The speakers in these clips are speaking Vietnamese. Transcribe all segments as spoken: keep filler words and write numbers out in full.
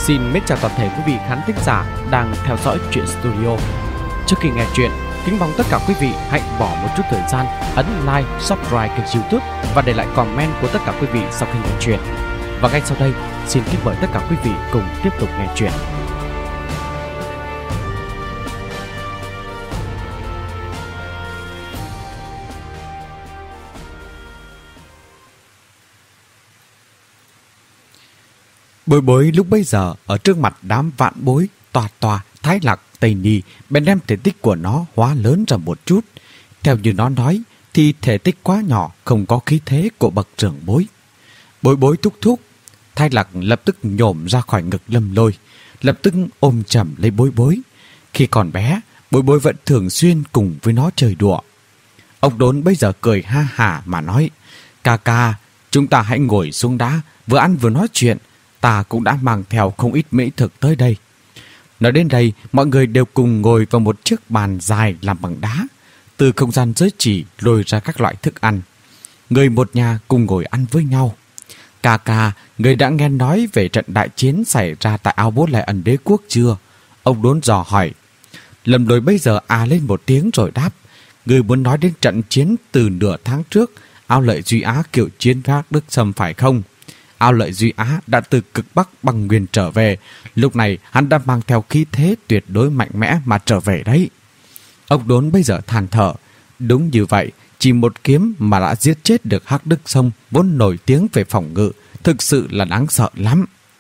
Xin mến chào toàn thể quý vị khán thính giả đang theo dõi Truyện Studio. Trước khi nghe chuyện, kính mong tất cả quý vị hãy bỏ một chút thời gian ấn like, subscribe kênh YouTube và để lại comment của tất cả quý vị sau khi nghe chuyện. Và ngay sau đây, xin kính mời tất cả quý vị cùng tiếp tục nghe chuyện. Bối bối lúc bấy giờ ở trước mặt đám vạn bối, tòa tòa, thái lạc, tây ni, bèn đem thể tích của nó hóa lớn ra một chút. Theo như nó nói thì thể tích quá nhỏ, không có khí thế của bậc trưởng bối. Bối bối thúc thúc, thái lạc lập tức nhổm ra khỏi ngực Lâm Lôi, lập tức ôm chầm lấy bối bối. Khi còn bé, bối bối vẫn thường xuyên cùng với nó chơi đùa. Ông Đốn bây giờ cười ha hả mà nói: Ca ca, chúng ta hãy ngồi xuống đá, vừa ăn vừa nói chuyện. Ta cũng đã mang theo không ít mỹ thực tới đây. Nói đến đây, mọi người đều cùng ngồi vào một chiếc bàn dài làm bằng đá. Từ không gian giới chỉ lôi ra các loại thức ăn. Người một nhà cùng ngồi ăn với nhau. Ca ca, người đã nghe nói về trận đại chiến xảy ra tại Ao Bố Lại Ẩn Đế Quốc chưa? Ông Đốn dò hỏi. Lâm Lôi bây giờ à lên một tiếng rồi đáp: Người muốn nói đến trận chiến từ nửa tháng trước, Ao Lợi Duy Á kiểu chiến với Hắc Đức Sâm phải không? Ao Lợi Duy Á đã từ cực Bắc băng nguyên trở về. Lúc này hắn đã mang theo khí thế tuyệt đối mạnh mẽ mà trở về đấy. Ông Đốn bây giờ than thở. Đúng như vậy, chỉ một kiếm mà đã giết chết được Hắc Đức Sâm vốn nổi tiếng về phòng ngự, thực sự là đáng sợ lắm.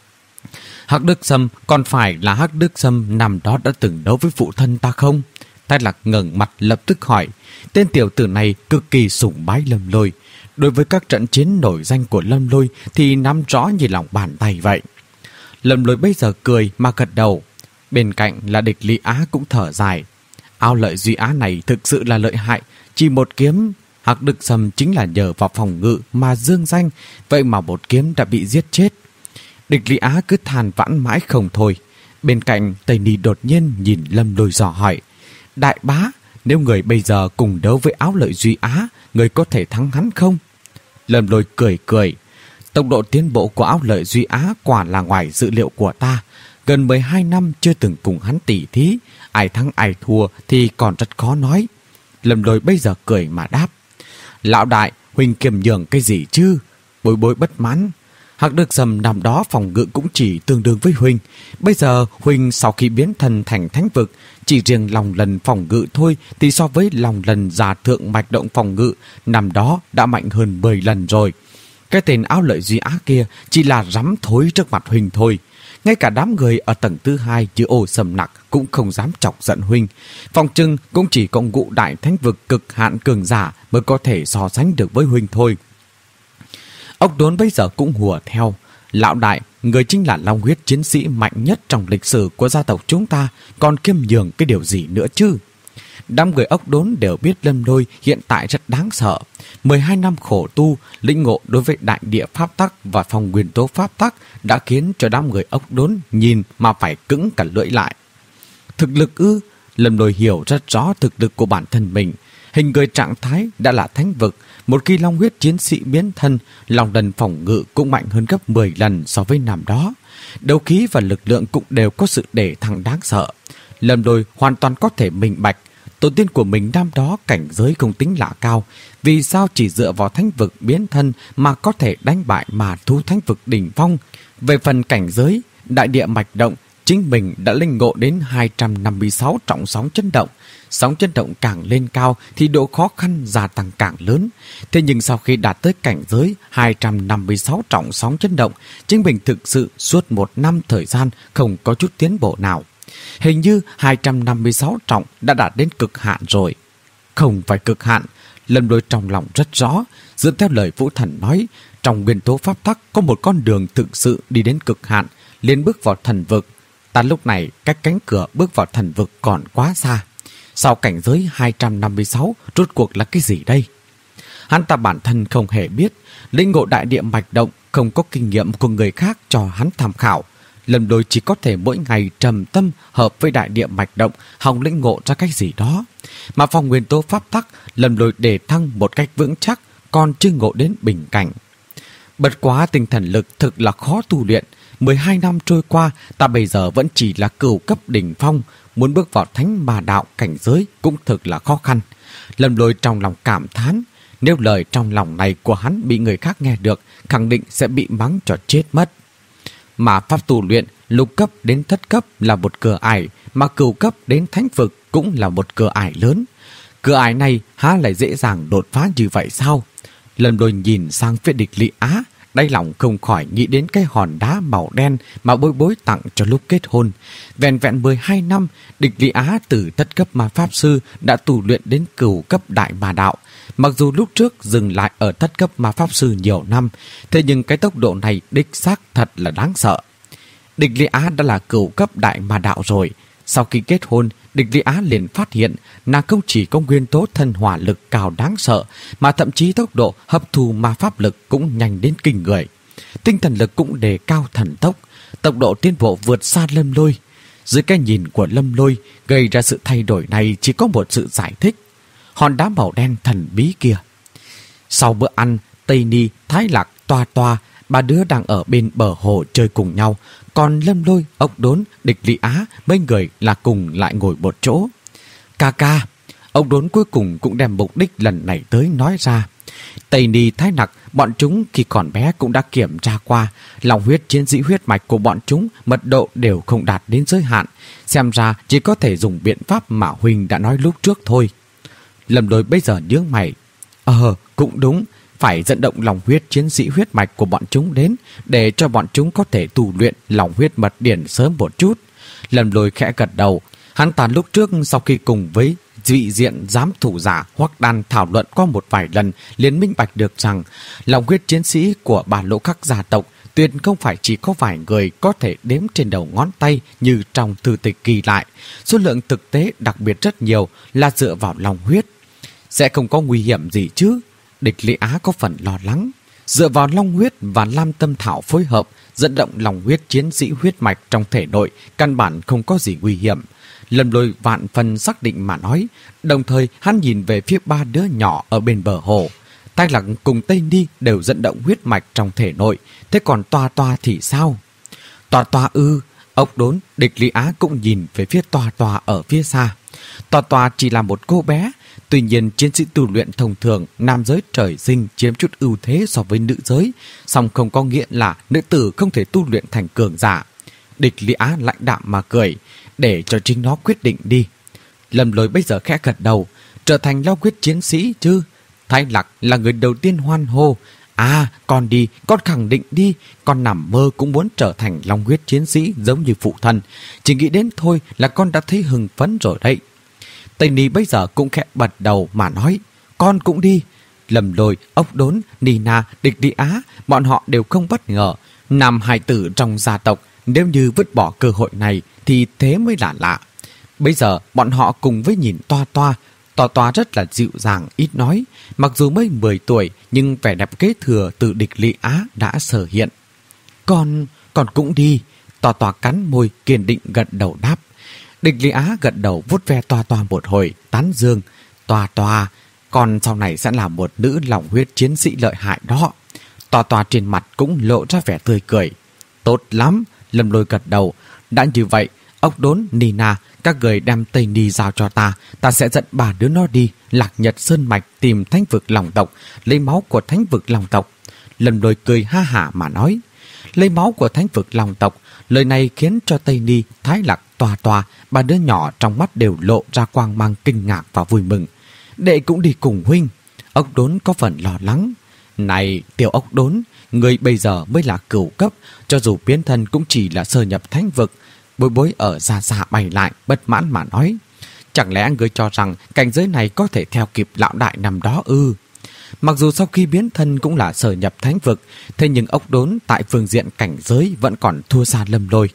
Hắc Đức Sâm còn phải là Hắc Đức Sâm năm đó đã từng đấu với phụ thân ta không? Thái Lạc ngẩng mặt lập tức hỏi. Tên tiểu tử này cực kỳ sủng bái Lâm Lôi. Đối với các trận chiến nổi danh của Lâm Lôi thì nắm rõ như lòng bàn tay vậy. Lâm Lôi bây giờ cười mà gật đầu. Bên cạnh là địch Lý Á cũng thở dài. Ao Lợi Duy Á này thực sự là lợi hại. Chỉ một kiếm, Hắc Đức Sâm chính là nhờ vào phòng ngự mà dương danh. Vậy mà một kiếm đã bị giết chết. Địch Lý Á cứ than vãn mãi không thôi. Bên cạnh Tây Ni đột nhiên nhìn Lâm Lôi dò hỏi. Đại bá, nếu người bây giờ cùng đấu với Áo Lợi Duy Á, người có thể thắng hắn không? Lâm Lôi cười cười. Tốc độ tiến bộ của Áo Lợi Duy Á quả là ngoài dự liệu của ta. Gần mười hai năm chưa từng cùng hắn tỉ thí, ai thắng ai thua thì còn rất khó nói. Lâm Lôi bây giờ cười mà đáp. Lão đại, huynh kiềm nhường cái gì chứ? Bối bối bất mãn. Hắc Đức Sâm năm đó phòng ngự cũng chỉ tương đương với huynh. Bây giờ huynh sau khi biến thân thành thánh vực, chỉ riêng lòng lần phòng ngự thôi thì so với lòng lần giả thượng mạch động phòng ngự năm đó đã mạnh hơn mười lần rồi. Cái tên Áo Lợi Duy Á kia chỉ là rắm thối trước mặt huynh thôi. Ngay cả đám người ở tầng thứ hai như Ô Sầm Nặc cũng không dám chọc giận huynh. Phòng trưng cũng chỉ có ngũ đại thánh vực cực hạn cường giả mới có thể so sánh được với huynh thôi. Ốc Đốn bây giờ cũng hùa theo. Lão đại, người chính là long huyết chiến sĩ mạnh nhất trong lịch sử của gia tộc chúng ta, còn kiêm nhường cái điều gì nữa chứ? Đám người Ốc Đốn đều biết Lâm Lôi hiện tại rất đáng sợ. mười hai năm khổ tu, lĩnh ngộ đối với đại địa pháp tắc và phong nguyên tố pháp tắc đã khiến cho đám người Ốc Đốn nhìn mà phải cứng cả lưỡi lại. Thực lực ư? Lâm Lôi hiểu rất rõ thực lực của bản thân mình. Hình người trạng thái đã là thánh vực. Một khi long huyết chiến sĩ biến thân, lòng lần phòng ngự cũng mạnh hơn gấp mười lần so với năm đó. Đấu khí và lực lượng cũng đều có sự để thăng đáng sợ. Lâm Lôi hoàn toàn có thể minh bạch. Tổ tiên của mình năm đó cảnh giới không tính là cao. Vì sao chỉ dựa vào thánh vực biến thân mà có thể đánh bại mà thú thánh vực đỉnh phong? Về phần cảnh giới, đại địa mạch động, chính mình đã linh ngộ đến hai trăm năm mươi sáu trọng sóng chấn động. Sóng chấn động càng lên cao thì độ khó khăn gia tăng càng lớn. Thế nhưng sau khi đạt tới cảnh giới hai trăm năm mươi sáu trọng sóng chấn động, chính mình thực sự suốt một năm thời gian không có chút tiến bộ nào. Hình như hai trăm năm mươi sáu trọng đã đạt đến cực hạn rồi. Không phải cực hạn, Lâm Lôi trong lòng rất rõ. Dựa theo lời Vũ Thần nói, trong nguyên tố pháp tắc có một con đường thực sự đi đến cực hạn, liền bước vào thần vực. Ta lúc này cách cánh cửa bước vào thần vực còn quá xa. Sau cảnh giới hai trăm năm mươi sáu, rốt cuộc là cái gì đây? Hắn ta bản thân không hề biết, lĩnh ngộ đại địa mạch động không có kinh nghiệm của người khác cho hắn tham khảo. Lâm Lôi chỉ có thể mỗi ngày trầm tâm hợp với đại địa mạch động, hòng lĩnh ngộ ra cái gì đó. Mà phong nguyên tố pháp tắc, Lâm Lôi để thăng một cách vững chắc, còn chưa ngộ đến bình cảnh. Bật quá tinh thần lực thực là khó tu luyện. mười hai năm trôi qua, ta bây giờ vẫn chỉ là cửu cấp đỉnh phong, muốn bước vào thánh ma đạo cảnh giới cũng thực là khó khăn. Lâm Lôi trong lòng cảm thán, nếu lời trong lòng này của hắn bị người khác nghe được, khẳng định sẽ bị mắng cho chết mất. Mà pháp tu luyện lục cấp đến thất cấp là một cửa ải, mà cửu cấp đến thánh vực cũng là một cửa ải lớn. Cửa ải này há lại dễ dàng đột phá như vậy sao? Lâm Lôi nhìn sang phía địch Lý Á, đáy lòng không khỏi nghĩ đến cái hòn đá màu đen mà Bối Bối tặng cho lúc kết hôn. Vẹn vẹn mười hai năm, địch Lý Á từ thất cấp ma pháp sư đã tu luyện đến cửu cấp đại ma đạo. Mặc dù lúc trước dừng lại ở thất cấp ma pháp sư nhiều năm, thế nhưng cái tốc độ này đích xác thật là đáng sợ. Địch Lý Á đã là cửu cấp đại ma đạo rồi. Sau khi kết hôn, địch Lý Á liền phát hiện nàng không chỉ có nguyên tố thân hỏa lực cao đáng sợ, mà thậm chí tốc độ hấp thu ma pháp lực cũng nhanh đến kinh người. Tinh thần lực cũng đề cao thần tốc, tốc độ tiến bộ vượt xa Lâm Lôi. Dưới cái nhìn của Lâm Lôi, gây ra sự thay đổi này chỉ có một sự giải thích: hòn đá màu đen thần bí kia. Sau bữa ăn, Tây Ni, Thái Lạc, Toa Toa, ba đứa đang ở bên bờ hồ chơi cùng nhau, còn Lâm Lôi, Ốc Đốn, địch Lý Á mấy người là cùng lại ngồi một chỗ. Ca ca, Ốc Đốn cuối cùng cũng đem mục đích lần này tới nói ra. Tây Ni, Thái Nặc, bọn chúng khi còn bé cũng đã kiểm tra qua, lòng huyết chiến sĩ huyết mạch của bọn chúng mật độ đều không đạt đến giới hạn, xem ra chỉ có thể dùng biện pháp mà Huynh đã nói lúc trước thôi. Lâm Lôi bây giờ nhướng mày. Ờ, cũng đúng, phải dẫn động lòng huyết chiến sĩ huyết mạch của bọn chúng đến, để cho bọn chúng có thể tu luyện lòng huyết mật điển sớm một chút. Lâm Lôi khẽ gật đầu. Hắn ta lúc trước sau khi cùng với vị diện giám thủ giả Hoắc Đan thảo luận qua một vài lần, liền minh bạch được rằng lòng huyết chiến sĩ của bà Lỗ Khắc gia tộc tuyệt không phải chỉ có vài người có thể đếm trên đầu ngón tay như trong thư tịch ghi lại. Số lượng thực tế đặc biệt rất nhiều, là dựa vào lòng huyết. Sẽ không có nguy hiểm gì chứ? Địch Lý Á có phần lo lắng. Dựa vào long huyết và lam tâm thảo phối hợp, dẫn động lòng huyết chiến sĩ huyết mạch trong thể nội, căn bản không có gì nguy hiểm. Lâm Lôi vạn phần xác định mà nói, đồng thời hắn nhìn về phía ba đứa nhỏ ở bên bờ hồ. Thái Lạc cùng Tây Ni đều dẫn động huyết mạch trong thể nội, thế còn Toa Toa thì sao? Toa Toa ư? Ốc Đốn, địch Lý Á cũng nhìn về phía Toa Toa ở phía xa. Toa Toa chỉ là một cô bé, tuy nhiên chiến sĩ tu luyện thông thường nam giới trời sinh chiếm chút ưu thế so với nữ giới, song không có nghĩa là nữ tử không thể tu luyện thành cường giả. Địch Lý Á lạnh đạm mà cười, để cho chính nó quyết định đi. Lâm Lôi bây giờ khẽ gật đầu, trở thành long huyết chiến sĩ chứ? Thái Lạc là người đầu tiên hoan hô. À, con đi, con khẳng định đi, con nằm mơ cũng muốn trở thành long huyết chiến sĩ giống như phụ thân. Chỉ nghĩ đến thôi là con đã thấy hưng phấn rồi đấy. Tây Ni bây giờ cũng khẽ bật đầu mà nói, con cũng đi. Lâm Lôi, Ốc Đốn, Nina, địch Lý Á, bọn họ đều không bất ngờ. Nam hài tử trong gia tộc, nếu như vứt bỏ cơ hội này thì thế mới là lạ. Bây giờ bọn họ cùng với nhìn Toa Toa. Toa Toa rất là dịu dàng, ít nói. Mặc dù mới mười tuổi, nhưng vẻ đẹp kế thừa từ địch Lý Á đã sở hiện. Con, con cũng đi. Toa Toa cắn môi, kiên định gật đầu đáp. Địch Lý Á gật đầu vuốt ve Toa Toa một hồi, tán dương. Toa Toa, con sau này sẽ là một nữ lòng huyết chiến sĩ lợi hại đó. Toa Toa trên mặt cũng lộ ra vẻ tươi cười. Tốt lắm, Lâm Lôi gật đầu. Đã như vậy, Ốc Đốn, Nina, các người đem Tây Ni giao cho ta, ta sẽ dẫn ba đứa nó đi Lạc Nhật Sơn Mạch tìm thánh vực lòng tộc, lấy máu của thánh vực lòng tộc. Lâm Lôi cười ha hả mà nói, lấy máu của thánh vực lòng tộc. Lời này khiến cho Tây Ni, Thái Lạc, Toa Toa, ba đứa nhỏ trong mắt đều lộ ra quang mang kinh ngạc và vui mừng. Đệ cũng đi cùng huynh. Ốc Đốn có phần lo lắng. Này tiểu Ốc Đốn, người bây giờ mới là cửu cấp, cho dù biến thân cũng chỉ là sơ nhập thánh vực. Bối Bối ở xa xa bay lại, bất mãn mà nói, chẳng lẽ người cho rằng cảnh giới này có thể theo kịp lão đại năm đó ư? Mặc dù sau khi biến thân cũng là sở nhập thánh vực, thế nhưng Ốc Đốn tại phương diện cảnh giới vẫn còn thua xa Lâm Lôi.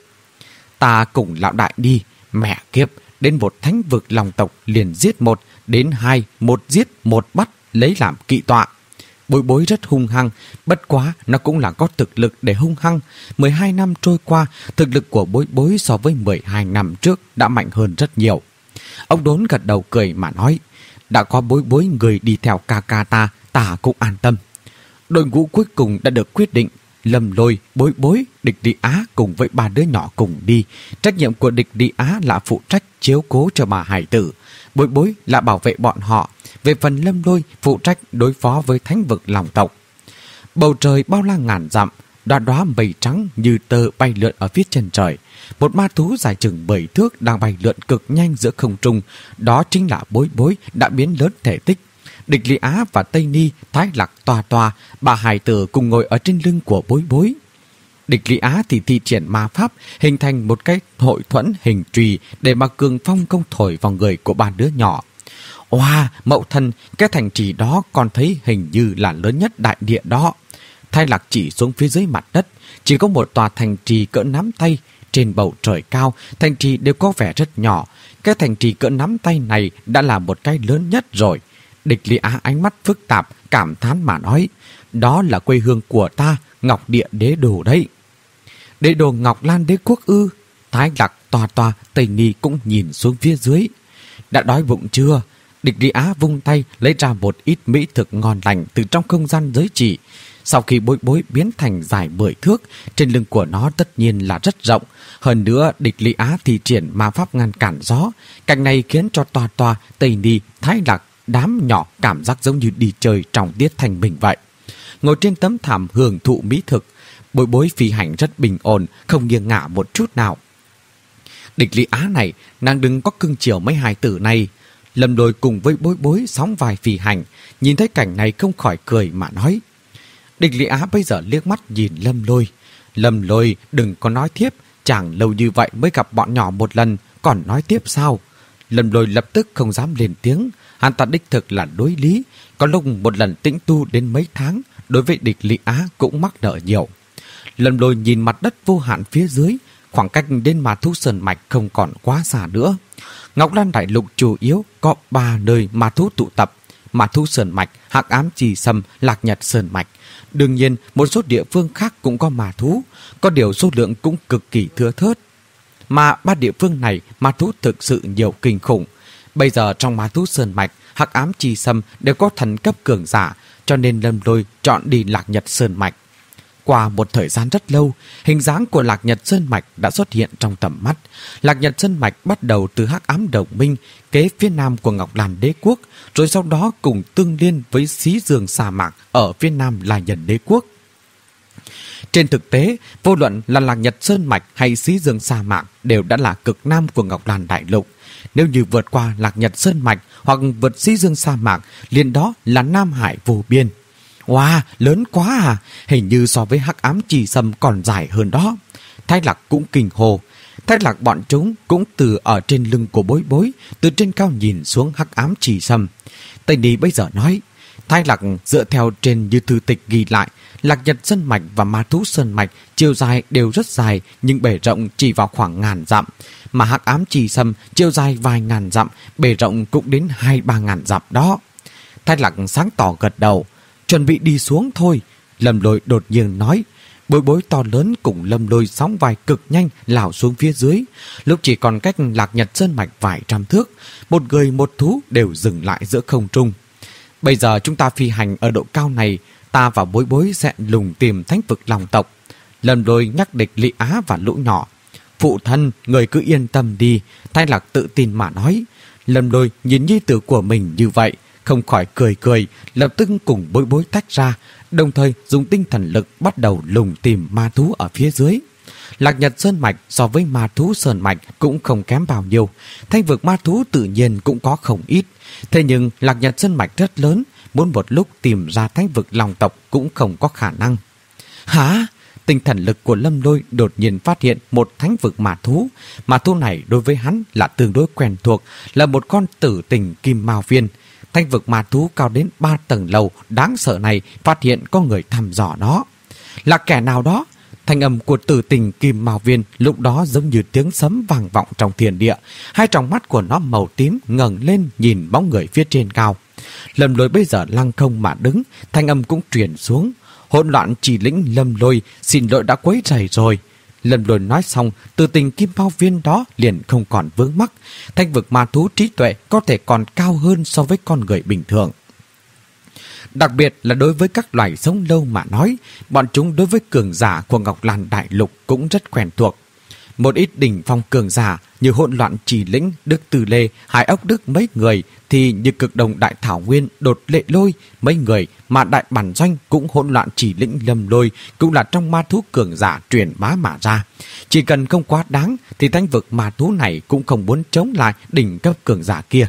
Ta cùng lão đại đi, mẹ kiếp, đến một thánh vực lòng tộc liền giết một, đến hai, một giết một bắt, lấy làm kỵ tọa. Bối Bối rất hung hăng, bất quá nó cũng là có thực lực để hung hăng. mười hai năm trôi qua, thực lực của Bối Bối so với mười hai năm trước đã mạnh hơn rất nhiều. Ông Đốn gật đầu cười mà nói, đã có Bối Bối người đi theo ca ca ta, ta cũng an tâm. Đội ngũ cuối cùng đã được quyết định. Lâm Lôi, Bối Bối, Địch Đi Á cùng với ba đứa nhỏ cùng đi. Trách nhiệm của Địch Đi Á là phụ trách chiếu cố cho bà hải tử, Bối Bối là bảo vệ bọn họ. Về phần Lâm Lôi phụ trách đối phó với thánh vực lòng tộc. Bầu trời bao la ngàn dặm, đóa đóa mây trắng như tơ bay lượn ở phía chân trời. Một ma thú dài chừng bảy thước đang bay lượn cực nhanh giữa không trung. Đó chính là Bối Bối đã biến lớn thể tích. Địch Lý Á và Tây Ni, Thái Lạc tòa tòa, bà hài tử cùng ngồi ở trên lưng của Bối Bối. Địch Lý Á thì thi triển ma pháp, hình thành một cái hội thuẫn hình trùy để mà cường phong công thổi vào người của ba đứa nhỏ. Oa, wow, mậu thân, cái thành trì đó còn thấy hình như là lớn nhất đại địa đó. Thái Lạc chỉ xuống phía dưới mặt đất, chỉ có một tòa thành trì cỡ nắm tay. Trên bầu trời cao, thành trì đều có vẻ rất nhỏ. Cái thành trì cỡ nắm tay này đã là một cái lớn nhất rồi. Địch Lý Á ánh mắt phức tạp, cảm thán mà nói, đó là quê hương của ta, Ngọc Địa Đế Đồ đấy. Đế đồ Ngọc Lan Đế Quốc ư? Thái Lạc tòa tòa, Tây Ni cũng nhìn xuống phía dưới. Đã đói bụng chưa? Địch Lý Á vung tay lấy ra một ít mỹ thực ngon lành từ trong không gian giới chỉ. Sau khi Bối Bối biến thành dài mười thước, trên lưng của nó tất nhiên là rất rộng. Hơn nữa, Địch Lý Á thì triển ma pháp ngăn cản gió. Cảnh này khiến cho tòa tòa, Tây Ni, Thái Lạc, đám nhỏ cảm giác giống như đi chơi trong tiết thanh bình vậy. Ngồi trên tấm thảm hưởng thụ mỹ thực, Bối Bối phi hành rất bình ổn, không nghiêng ngả một chút nào. Địch Lý Á này, nàng đừng có cưng chiều mấy hài tử này. Lâm Lôi cùng với Bối Bối sóng vai phi hành, nhìn thấy cảnh này không khỏi cười mà nói. Địch Lý Á bây giờ liếc mắt nhìn Lâm Lôi. Lâm Lôi đừng có nói tiếp, chẳng lâu như vậy mới gặp bọn nhỏ một lần, còn nói tiếp sao? Lâm Lôi lập tức không dám lên tiếng, hắn ta đích thực là đối lý, có lúc một lần tĩnh tu đến mấy tháng, đối với Địch Lý Á cũng mắc nợ nhiều. Lâm Lôi nhìn mặt đất vô hạn phía dưới, khoảng cách đến Ma Thú Sơn Mạch không còn quá xa nữa. Ngọc Lan Đại Lục chủ yếu có ba nơi ma thú tụ tập: Ma Thú Sơn Mạch, Hắc Ám Trì Sâm, Lạc Nhật Sơn Mạch. Đương nhiên, một số địa phương khác cũng có ma thú, có điều số lượng cũng cực kỳ thưa thớt. Mà ba địa phương này, ma thú thực sự nhiều kinh khủng. Bây giờ trong Ma Thú Sơn Mạch, Hắc Ám Trì Sâm đều có thần cấp cường giả, cho nên Lâm Lôi chọn đi Lạc Nhật Sơn Mạch. Qua một thời gian rất lâu, hình dáng của Lạc Nhật Sơn Mạch đã xuất hiện trong tầm mắt. Lạc Nhật Sơn Mạch bắt đầu từ Hắc Ám Đồng Minh, kế phía nam của Ngọc Lan Đế Quốc, rồi sau đó cùng tương liên với Xí Dương Sa Mạc ở phía nam là Nhân Đế Quốc. Trên thực tế, vô luận là Lạc Nhật Sơn Mạch hay Xí Dương Sa Mạc đều đã là cực nam của Ngọc Lan Đại Lục. Nếu như vượt qua Lạc Nhật Sơn Mạch hoặc vượt Xí Dương Sa Mạc, liền đó là Nam Hải vô biên. Wow, lớn quá à, hình như so với Hắc Ám Trì Sâm còn dài hơn đó. Thái Lạc cũng kinh hồ. Thái Lạc bọn chúng cũng từ ở trên lưng của Bối Bối, từ trên cao nhìn xuống Hắc Ám Trì Sâm. Tây Ni bây giờ nói, Thái Lạc dựa theo trên như thư tịch ghi lại, Lạc Nhật Sơn Mạch và Ma Thú Sơn Mạch chiều dài đều rất dài, nhưng bề rộng chỉ vào khoảng ngàn dặm. Mà Hắc Ám Trì Sâm chiều dài vài ngàn dặm, bề rộng cũng đến hai ba ngàn dặm đó. Thái Lạc sáng tỏ gật đầu. Chuẩn bị đi xuống thôi. Lâm Lôi đột nhiên nói. Bối Bối to lớn cùng Lâm Lôi sóng vai cực nhanh lao xuống phía dưới. Lúc chỉ còn cách Lạc Nhật Sơn Mạch vài trăm thước, một người một thú đều dừng lại giữa không trung. Bây giờ chúng ta phi hành ở độ cao này, ta và Bối Bối sẽ lùng tìm thánh vực lòng tộc. Lâm Lôi nhắc Địch Lý Á và lũ nhỏ. Phụ thân, người cứ yên tâm đi. Thái Lạc tự tin mà nói. Lâm Lôi nhìn nhi tử của mình như vậy, không khỏi cười cười, lập tức cùng Bối Bối tách ra, đồng thời dùng tinh thần lực bắt đầu lùng tìm ma thú ở phía dưới. Lạc Nhật Sơn Mạch so với Ma Thú Sơn Mạch cũng không kém bao nhiêu, thanh vực ma thú tự nhiên cũng có không ít. Thế nhưng Lạc Nhật Sơn Mạch rất lớn, muốn một lúc tìm ra thánh vực lòng tộc cũng không có khả năng. Hả? Tinh thần lực của Lâm Lôi đột nhiên phát hiện một thánh vực ma thú. Ma thú này đối với hắn là tương đối quen thuộc, là một con tử tình kim mao viên. Thanh vực ma thú cao đến ba tầng lầu đáng sợ này phát hiện có người thăm dò nó. Là kẻ nào đó? Thanh âm của tử tình kim mao viên lúc đó giống như tiếng sấm vang vọng trong thiên địa. Hai tròng mắt của nó màu tím ngẩng lên nhìn bóng người phía trên cao. Lâm Lôi bây giờ lăng không mà đứng, thanh âm cũng truyền xuống. Hỗn loạn chỉ lĩnh Lâm Lôi, xin lỗi đã quấy rầy rồi. Lâm Lôi nói xong, từ tình kim mao viên đó liền không còn vướng mắc. Thanh vực ma thú trí tuệ có thể còn cao hơn so với con người bình thường. Đặc biệt là đối với các loài sống lâu mà nói, bọn chúng đối với cường giả của Ngọc Lan Đại Lục cũng rất quen thuộc. Một ít đỉnh phong cường giả như Hỗn Loạn Chỉ Lĩnh, Đức Từ Lê, Hải Ốc Đức mấy người thì như Cực Đồng Đại Thảo Nguyên, Đột Lệ Lôi mấy người, mà Đại Bản Doanh cũng Hỗn Loạn Chỉ Lĩnh Lâm Lôi cũng là trong ma thú cường giả truyền bá mà ra. Chỉ cần không quá đáng thì thánh vực ma thú này cũng không muốn chống lại đỉnh cấp cường giả kia.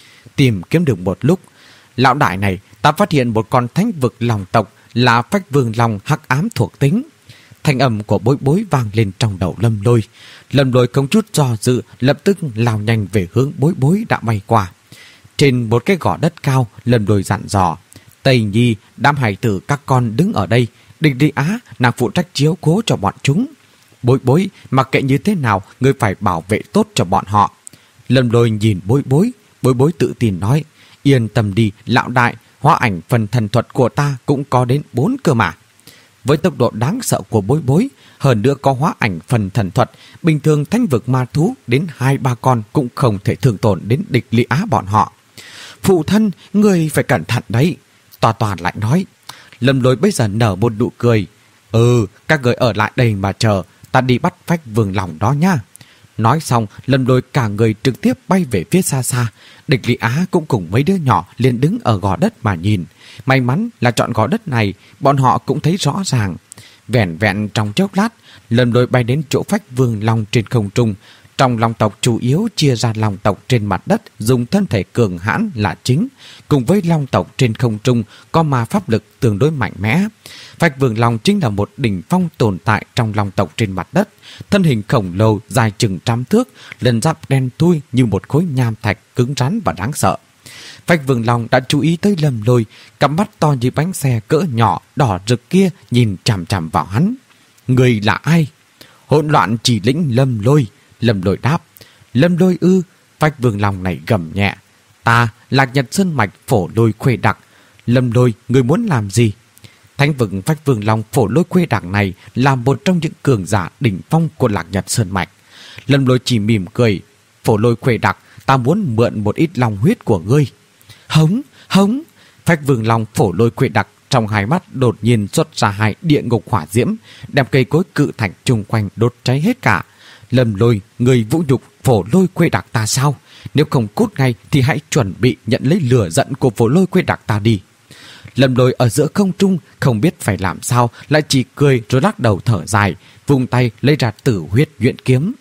Tìm kiếm được một lúc, lão đại này ta phát hiện một con thánh vực lòng tộc là Phách Vương Long hắc ám thuộc tính. Thanh âm của Bối Bối vang lên trong đầu Lâm Lôi. Lâm Lôi không chút do dự, lập tức lao nhanh về hướng Bối Bối đã bay qua. Trên một cái gò đất cao, Lâm Lôi dặn dò: Tây Nhi, đám hải tử các con đứng ở đây, Địch Đi Á nàng phụ trách chiếu cố cho bọn chúng. Bối Bối, mặc kệ như thế nào, ngươi phải bảo vệ tốt cho bọn họ. Lâm Lôi nhìn Bối Bối, Bối Bối tự tin nói: Yên tâm đi, lão đại, hóa ảnh phần thần thuật của ta cũng có đến bốn cơ mà. Với tốc độ đáng sợ của Bối Bối, hơn nữa có hóa ảnh phần thần thuật, bình thường thánh vực ma thú đến hai ba con cũng không thể thương tổn đến Địch Lý Á bọn họ. Phụ thân, người phải cẩn thận đấy. Tòa Tòa lại nói. Lâm Lôi bây giờ nở một nụ cười. Ừ, các người ở lại đây mà chờ, ta đi bắt Phách Vương Long đó nha. Nói xong, Lâm Lôi cả người trực tiếp bay về phía xa xa. Địch Lý Á cũng cùng mấy đứa nhỏ liền đứng ở gò đất mà nhìn. May mắn là chọn gò đất này, bọn họ cũng thấy rõ ràng. Vẻn vẹn trong chốc lát, Lâm Lôi bay đến chỗ Phách Vương Long trên không trung. Trong long tộc chủ yếu chia ra long tộc trên mặt đất dùng thân thể cường hãn là chính, cùng với long tộc trên không trung có ma pháp lực tương đối mạnh mẽ. Phách Vương Long chính là một đỉnh phong tồn tại trong long tộc trên mặt đất, thân hình khổng lồ dài chừng trăm thước, lân giáp đen thui như một khối nham thạch cứng rắn và đáng sợ. Phách Vương Long đã chú ý tới Lâm Lôi, cặp mắt to như bánh xe cỡ nhỏ đỏ rực kia nhìn chằm chằm vào hắn. Người là ai? Hỗn Loạn Chỉ Lĩnh Lâm Lôi. Lâm Lôi đáp. Lâm Lôi ư? Phách Vương Long này gầm nhẹ. Ta Lạc Nhật Sơn Mạch Phổ Lôi Khuê Đặc. Lâm Lôi, người muốn làm gì? Thánh vực Phách Vương Long Phổ Lôi Khuê Đặc này là một trong những cường giả đỉnh phong của Lạc Nhật Sơn Mạch. Lâm Lôi chỉ mỉm cười. Phổ Lôi Khuê Đặc, ta muốn mượn một ít lòng huyết của ngươi. Hống, hống. Phách Vương Long Phổ Lôi Khuê Đặc trong hai mắt đột nhiên xuất ra hai địa ngục hỏa diễm, đem cây cối cự thạch chung quanh đốt cháy hết cả. Lâm Lôi, người vũ nhục Phổ Lôi Khuê Đặc ta sao? Nếu không cút ngay thì hãy chuẩn bị nhận lấy lửa giận của Phổ Lôi Khuê Đặc ta đi. Lâm Lôi ở giữa không trung không biết phải làm sao, lại chỉ cười rồi lắc đầu thở dài, vung tay lấy ra Tử Huyết Nhuyễn Kiếm.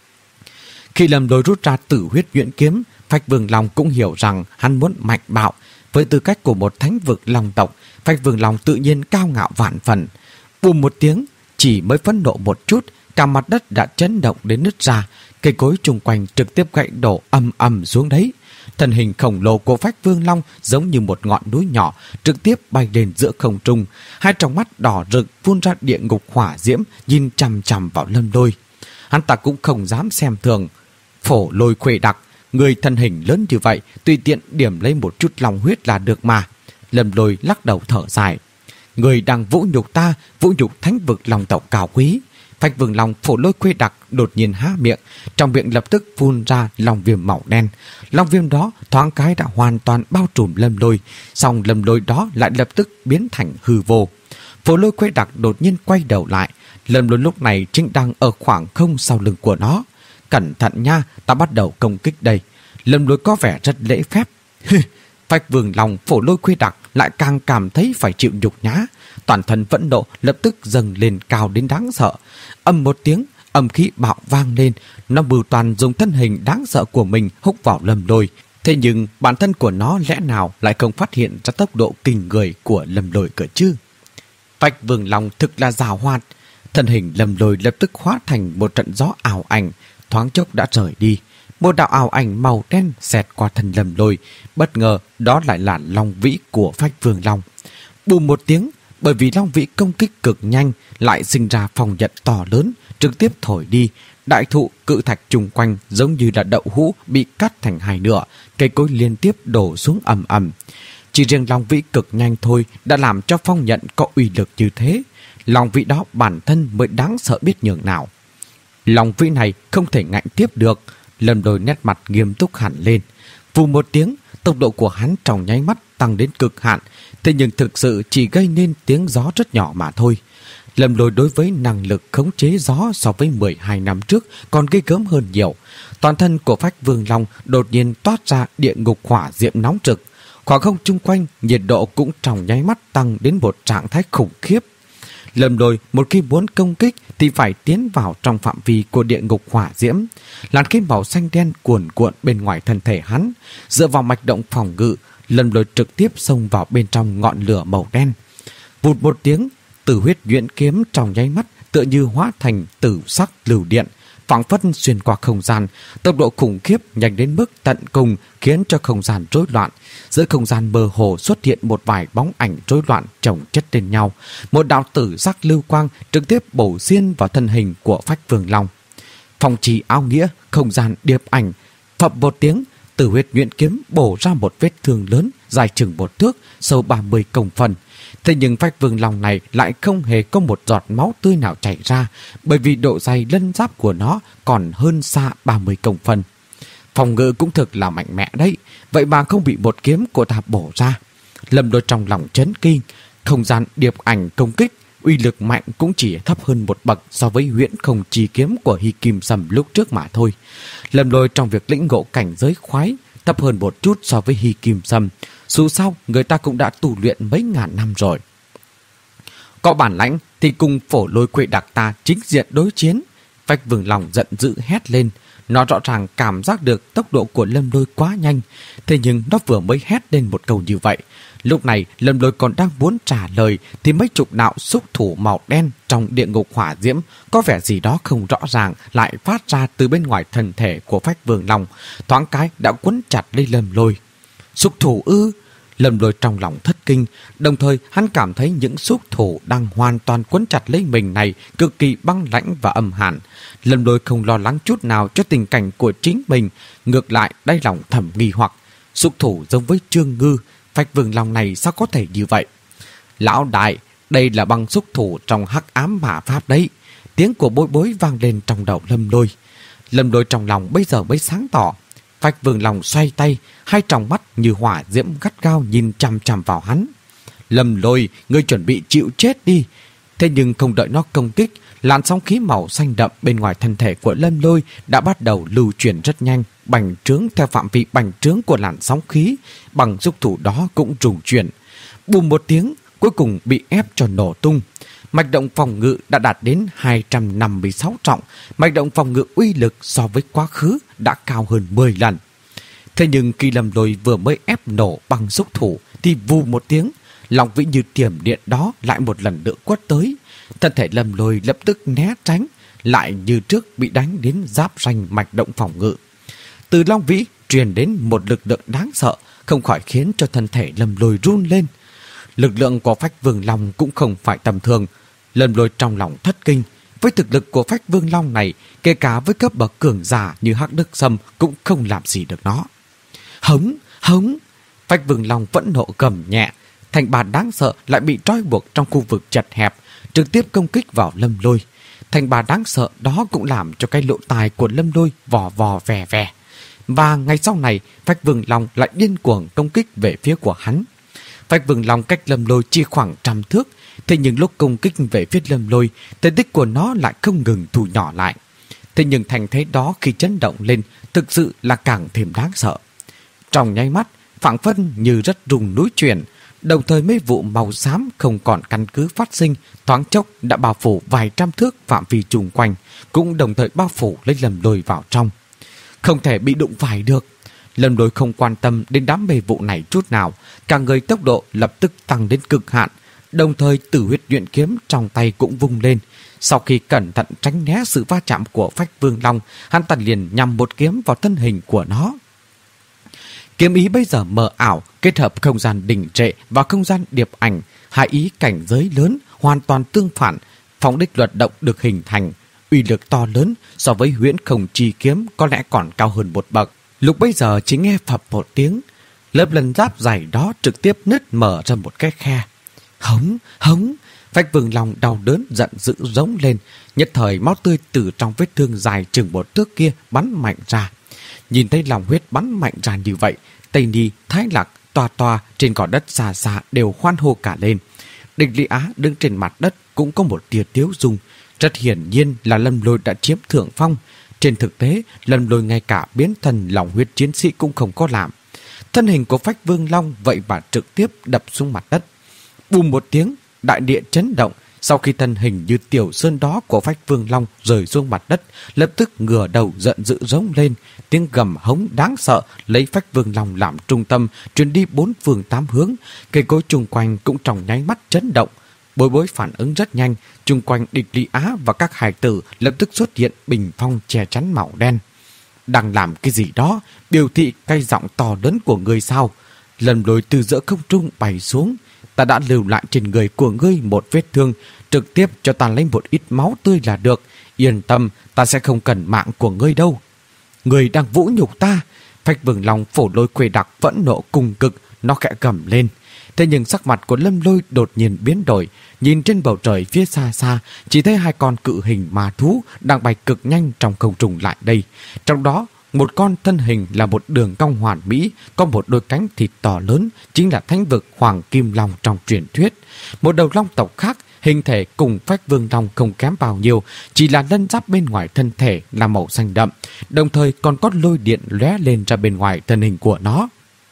Khi Lâm Lôi rút ra Tử Huyết Nhuyễn Kiếm, Phách Vương Long cũng hiểu rằng hắn muốn mạnh bạo. Với tư cách của một thánh vực long tộc, Phách Vương Long tự nhiên cao ngạo vạn phần. Bùm một tiếng, chỉ mới phẫn nộ một chút, cả mặt đất đã chấn động đến nứt ra, cây cối chung quanh trực tiếp gãy đổ ầm ầm xuống đấy. Thân hình khổng lồ của Phách Vương Long giống như một ngọn núi nhỏ, trực tiếp bay lên giữa không trung, hai tròng mắt đỏ rực phun ra địa ngục hỏa diễm, nhìn chằm chằm vào Lâm Lôi. Hắn ta cũng không dám xem thường. Phổ Lôi Khuê Đặc, người thân hình lớn như vậy, tùy tiện điểm lấy một chút lòng huyết là được mà. Lâm Lôi lắc đầu thở dài. Người đang vũ nhục ta, vũ nhục thánh vực long tộc cao quý. Phách Vương Long Phổ Lôi Khuê Đặc đột nhiên há miệng, trong miệng lập tức phun ra long viêm màu đen. Long viêm đó thoáng cái đã hoàn toàn bao trùm Lâm Lôi, song Lâm Lôi đó lại lập tức biến thành hư vô. Phổ Lôi Khuê Đặc đột nhiên quay đầu lại, Lâm Lôi lúc này chính đang ở khoảng không sau lưng của nó. Cẩn thận nha, ta bắt đầu công kích đây. Lâm Lôi có vẻ rất lễ phép. Phách Vương Long Phổ Lôi Khuê Đặc lại càng cảm thấy phải chịu nhục nhã, toàn thân phẫn nộ lập tức dâng lên cao đến đáng sợ. Ầm một tiếng, âm khí bạo vang lên, nó bưu toàn dùng thân hình đáng sợ của mình húc vào Lâm Lôi. Thế nhưng bản thân của nó lẽ nào lại không phát hiện ra tốc độ kinh người của Lâm Lôi cơ chứ? Phách Vương Long thực là giàu hoạt, thân hình Lâm Lôi lập tức hóa thành một trận gió ảo ảnh, thoáng chốc đã rời đi. Một đạo ảo ảnh màu đen xẹt qua thân Lâm Lôi, bất ngờ đó lại là long vĩ của Phách Vương Long. Bùm một tiếng, bởi vì long vĩ công kích cực nhanh, lại sinh ra phong nhận to lớn, trực tiếp thổi đi. Đại thụ cự thạch chung quanh giống như là đậu hũ bị cắt thành hai nửa, cây cối liên tiếp đổ xuống ầm ầm. Chỉ riêng long vĩ cực nhanh thôi đã làm cho phong nhận có uy lực như thế. Long vĩ đó bản thân mới đáng sợ biết nhường nào. Long vĩ này không thể ngạnh tiếp được. Lâm Lôi nét mặt nghiêm túc hẳn lên. Vù một tiếng, tốc độ của hắn trong nháy mắt tăng đến cực hạn, thế nhưng thực sự chỉ gây nên tiếng gió rất nhỏ mà thôi. Lâm Lôi đối với năng lực khống chế gió so với mười hai năm trước còn ghê gớm hơn nhiều. Toàn thân của Phách Vương Long đột nhiên toát ra địa ngục hỏa diệm nóng rực. Khoảng không chung quanh nhiệt độ cũng trong nháy mắt tăng đến một trạng thái khủng khiếp. Lâm Lôi một khi muốn công kích thì phải tiến vào trong phạm vi của địa ngục hỏa diễm. Làn khí màu xanh đen cuồn cuộn bên ngoài thân thể hắn, dựa vào mạch động phòng ngự, Lâm Lôi trực tiếp xông vào bên trong ngọn lửa màu đen. Vụt một tiếng, tử huyết nhuyễn kiếm trong nháy mắt tựa như hóa thành tử sắc lưu điện, phảng phất xuyên qua không gian, tốc độ khủng khiếp nhanh đến mức tận cùng khiến cho không gian rối loạn. Giữa không gian mơ hồ xuất hiện một vài bóng ảnh rối loạn chồng chất lên nhau. Một đạo tử sắc lưu quang trực tiếp bổ xuyên vào thân hình của Phách Vương Long. Phong trì áo nghĩa, không gian điệp ảnh, phập một tiếng, tử huyết nhuyễn kiếm bổ ra một vết thương lớn dài chừng một thước, sâu ba mươi công phần. Thế nhưng Phách Vương Long này lại không hề có một giọt máu tươi nào chảy ra, bởi vì độ dày lân giáp của nó còn hơn xa ba mươi công phân. Phòng ngự cũng thực là mạnh mẽ đấy, vậy mà không bị một kiếm của ta bổ ra. Lâm Lôi trong lòng chấn kinh, không gian điệp ảnh công kích, uy lực mạnh cũng chỉ thấp hơn một bậc so với huyễn không chi kiếm của Hy Kim Sầm lúc trước mà thôi. Lâm Lôi trong việc lĩnh ngộ cảnh giới khoái thấp hơn một chút so với Hy Kim Sầm. Dù sao, người ta cũng đã tu luyện mấy ngàn năm rồi. Có bản lãnh thì cùng Phổ Lôi Quệ Đặc ta chính diện đối chiến. Phách Vương Long giận dữ hét lên. Nó rõ ràng cảm giác được tốc độ của Lâm Lôi quá nhanh. Thế nhưng nó vừa mới hét lên một câu như vậy. Lúc này Lâm Lôi còn đang muốn trả lời thì mấy chục đạo xúc thủ màu đen trong địa ngục hỏa diễm có vẻ gì đó không rõ ràng lại phát ra từ bên ngoài thân thể của Phách Vương Long, thoáng cái đã quấn chặt lấy Lâm Lôi. Xúc thủ ư? Lâm Lôi trong lòng thất kinh, đồng thời hắn cảm thấy những xúc thủ đang hoàn toàn quấn chặt lấy mình này cực kỳ băng lãnh và âm hàn. Lâm Lôi không lo lắng chút nào cho tình cảnh của chính mình, ngược lại đáy lòng thầm nghi hoặc. Xúc thủ giống với Trương Ngư, Phách Vương Long này sao có thể như vậy? Lão đại, đây là băng xúc thủ trong hắc ám mã pháp đấy. Tiếng của Bối Bối vang lên trong đầu Lâm Lôi. Lâm Lôi trong lòng bây giờ mới sáng tỏ. Phách Vương Long xoay tay, hai tròng mắt như hỏa diễm gắt gao nhìn chằm chằm vào hắn. Lâm Lôi, ngươi chuẩn bị chịu chết đi. Thế nhưng không đợi nó công kích, làn sóng khí màu xanh đậm bên ngoài thân thể của Lâm Lôi đã bắt đầu lưu chuyển rất nhanh, bành trướng theo phạm vi bành trướng của làn sóng khí, bằng xúc thủ đó cũng rung chuyển. Bùm một tiếng, cuối cùng bị ép cho nổ tung. Mạch động phòng ngự đã đạt đến hai trăm năm mươi sáu trọng, mạch động phòng ngự uy lực so với quá khứ đã cao hơn mười lần. Thế nhưng khi Lâm Lôi vừa mới ép nổ bằng xúc thủ thì vù một tiếng, lòng vĩ như tiềm điện đó lại một lần nữa quất tới. Thân thể Lâm Lôi lập tức né tránh, lại như trước bị đánh đến giáp ranh mạch động phòng ngự. Từ long vĩ truyền đến một lực lượng đáng sợ, không khỏi khiến cho thân thể Lâm Lôi run lên. Lực lượng của Phách Vương Long cũng không phải tầm thường. Lâm Lôi trong lòng thất kinh. Với thực lực của Phách Vương Long này, kể cả với cấp bậc cường giả như Hắc Đức Sâm cũng không làm gì được nó. Hống, hống. Phách Vương Long vẫn nộ gầm nhẹ. Thành bà đáng sợ lại bị trói buộc trong khu vực chật hẹp, trực tiếp công kích vào Lâm Lôi. Thành bà đáng sợ đó cũng làm cho cái lỗ tai của Lâm Lôi vò vò vè vè. Và ngay sau này, Phách Vương Long lại điên cuồng công kích về phía của hắn. Phách Vương Long cách Lâm Lôi chỉ khoảng trăm thước, thế nhưng lúc công kích về phía Lâm Lôi, thể tích của nó lại không ngừng thu nhỏ lại. Thế nhưng thành thế đó khi chấn động lên thực sự là càng thêm đáng sợ. Trong nháy mắt, phảng phất như rất rung núi chuyển, đồng thời mấy vụ màu xám không còn căn cứ phát sinh, thoáng chốc đã bao phủ vài trăm thước phạm vi chung quanh, cũng đồng thời bao phủ lấy Lâm Lôi vào trong. Không thể bị đụng phải được. Lâm Lôi không quan tâm đến đám mê vụ này chút nào, cả người tốc độ lập tức tăng đến cực hạn, đồng thời tử huyết nhuyễn kiếm trong tay cũng vung lên. Sau khi cẩn thận tránh né sự va chạm của Phách Vương Long, hắn ta liền nhằm một kiếm vào thân hình của nó. Kiếm ý bây giờ mờ ảo, kết hợp không gian đình trệ và không gian điệp ảnh, hai ý cảnh giới lớn hoàn toàn tương phản, phóng đích luật động được hình thành, uy lực to lớn so với huyễn không chi kiếm có lẽ còn cao hơn một bậc. Lúc bây giờ chỉ nghe phập một tiếng, lớp lân giáp dày đó trực tiếp nứt mở ra một cái khe. Hống, hống, Phách Vương Long đau đớn giận dữ rống lên, nhất thời máu tươi từ trong vết thương dài chừng một thước kia bắn mạnh ra. Nhìn thấy lòng huyết bắn mạnh ra như vậy, Tây Ni, Thái Lạc, Toa Toa trên cỏ đất xa xa đều hoan hô cả lên. Địch Lý Á đứng trên mặt đất cũng có một tia tiếu dung. Rất hiển nhiên là Lâm Lôi đã chiếm thượng phong. Trên thực tế, Lâm Lôi ngay cả biến thân lòng huyết chiến sĩ cũng không có làm. Thân hình của Phách Vương Long vậy mà trực tiếp đập xuống mặt đất. Bùm một tiếng, đại địa chấn động. Sau khi thân hình như tiểu sơn đó của Phách Vương Long rơi xuống mặt đất, lập tức ngửa đầu giận dữ rống lên. Tiếng gầm hống đáng sợ lấy Phách Vương Long làm trung tâm, truyền đi bốn phương tám hướng. Cây cối chung quanh cũng trong nháy mắt chấn động. Bối Bối phản ứng rất nhanh, chung quanh Địch Lý Á và các hài tử lập tức xuất hiện bình phong che chắn màu đen. Đang làm cái gì đó, biểu thị cái giọng to lớn của người sao? Lâm Lôi từ giữa không trung bay xuống. Ta đã lưu lại trên người của ngươi một vết thương, trực tiếp cho ta lấy một ít máu tươi là được. Yên tâm, ta sẽ không cần mạng của ngươi đâu. Ngươi đang vũ nhục ta. Phách Vương Long Phổ Lôi Quê Đặc phẫn nộ cùng cực, nó khẽ gầm lên. Thế nhưng sắc mặt của Lâm Lôi đột nhiên biến đổi. Nhìn trên bầu trời phía xa xa, chỉ thấy hai con cự hình ma thú đang bay cực nhanh trong không trung lại đây. Trong đó, một con thân hình là một đường cong hoàn mỹ, có một đôi cánh thịt to lớn, chính là thánh vực Hoàng Kim Long trong truyền thuyết. Một đầu long tộc khác, hình thể cùng Phách Vương Long không kém bao nhiêu, chỉ là lân giáp bên ngoài thân thể là màu xanh đậm, đồng thời còn có lôi điện lóe lên ra bên ngoài thân hình của nó.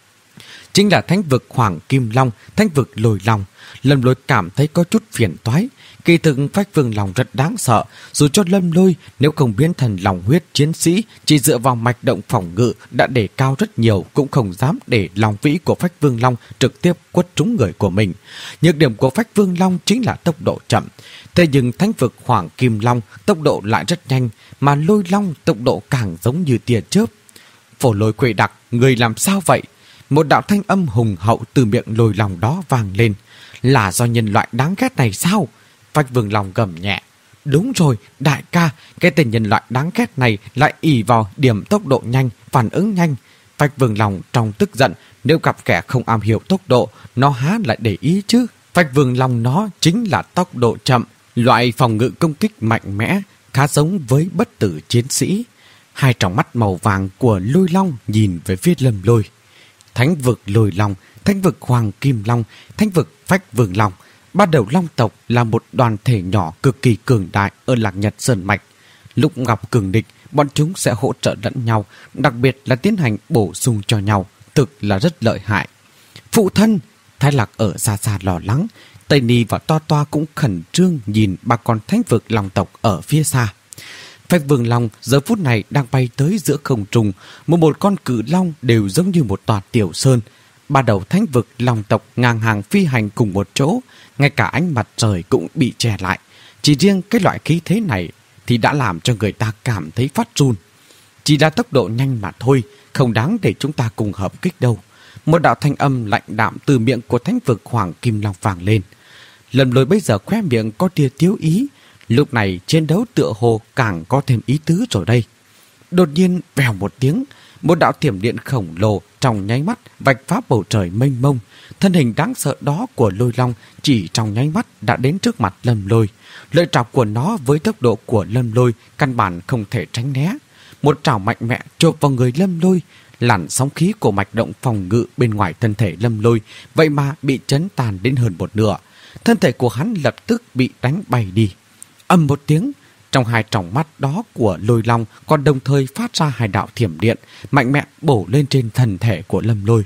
Chính là thánh vực Hoàng Kim Long, thánh vực Lôi Long. Lâm Lôi cảm thấy có chút phiền toái. Kỳ thực Phách Vương Long rất đáng sợ. Dù cho Lâm Lôi nếu không biến thành lòng huyết chiến sĩ, chỉ dựa vào mạch động phòng ngự đã để cao rất nhiều, cũng không dám để lòng vĩ của Phách Vương Long trực tiếp quất trúng người của mình. Nhược điểm của Phách Vương Long chính là tốc độ chậm. Thế nhưng thánh vực Hoàng Kim Long tốc độ lại rất nhanh, mà Lôi Long tốc độ càng giống như tia chớp. Phổ Lôi Quê Đặc, người làm sao vậy? Một đạo thanh âm hùng hậu từ miệng Lôi Long đó vang lên. Là do nhân loại đáng ghét này sao? Phách Vương Long gầm nhẹ. Đúng rồi, đại ca, cái tên nhân loại đáng ghét này lại ỷ vào điểm tốc độ nhanh, phản ứng nhanh. Phách Vương Long trong tức giận, nếu gặp kẻ không am hiểu tốc độ, nó há lại để ý chứ. Phách Vương Long nó chính là tốc độ chậm, loại phòng ngự công kích mạnh mẽ, khá giống với bất tử chiến sĩ. Hai tròng mắt màu vàng của Lôi Long nhìn về phía Lâm Lôi. Thánh vực Lôi Long, thánh vực Hoàng Kim Long, thánh vực Phách Vương Long. Ba đầu long tộc là một đoàn thể nhỏ cực kỳ cường đại ở Lạc Nhật Sơn Mạch. Lúc gặp cường địch, bọn chúng sẽ hỗ trợ lẫn nhau, đặc biệt là tiến hành bổ sung cho nhau, thực là rất lợi hại. Phụ thân! Thái Lạc ở xa xa lo lắng, Tây Ni và Toa Toa cũng khẩn trương nhìn ba con thánh vực long tộc ở phía xa. Phách Vương Long giờ phút này đang bay tới giữa không trung, một một con cự long đều giống như một tòa tiểu sơn. Ba đầu thánh vực long tộc ngang hàng phi hành cùng một chỗ, ngay cả ánh mặt trời cũng bị che lại. Chỉ riêng cái loại khí thế này thì đã làm cho người ta cảm thấy phát run. Chỉ là tốc độ nhanh mà thôi, không đáng để chúng ta cùng hợp kích đâu. Một đạo thanh âm lạnh đạm từ miệng của thánh vực Hoàng Kim Long vang lên. Lâm Lôi bây giờ khóe miệng có tia tiếu ý. Lúc này chiến đấu tựa hồ càng có thêm ý tứ rồi đây. Đột nhiên vèo một tiếng, một đạo thiểm điện khổng lồ trong nháy mắt vạch phá bầu trời mênh mông. Thân hình đáng sợ đó của Lôi Long chỉ trong nháy mắt đã đến trước mặt Lâm Lôi. Lợi trảo của nó với tốc độ của Lâm Lôi căn bản không thể tránh né. Một trảo mạnh mẽ chộp vào người Lâm Lôi. Làn sóng khí của mạch động phòng ngự bên ngoài thân thể Lâm Lôi vậy mà bị chấn tàn đến hơn một nửa. Thân thể của hắn lập tức bị đánh bay đi. Ầm một tiếng, trong hai tròng mắt đó của Lôi Long còn đồng thời phát ra hai đạo thiểm điện mạnh mẽ bổ lên trên thân thể của Lâm Lôi.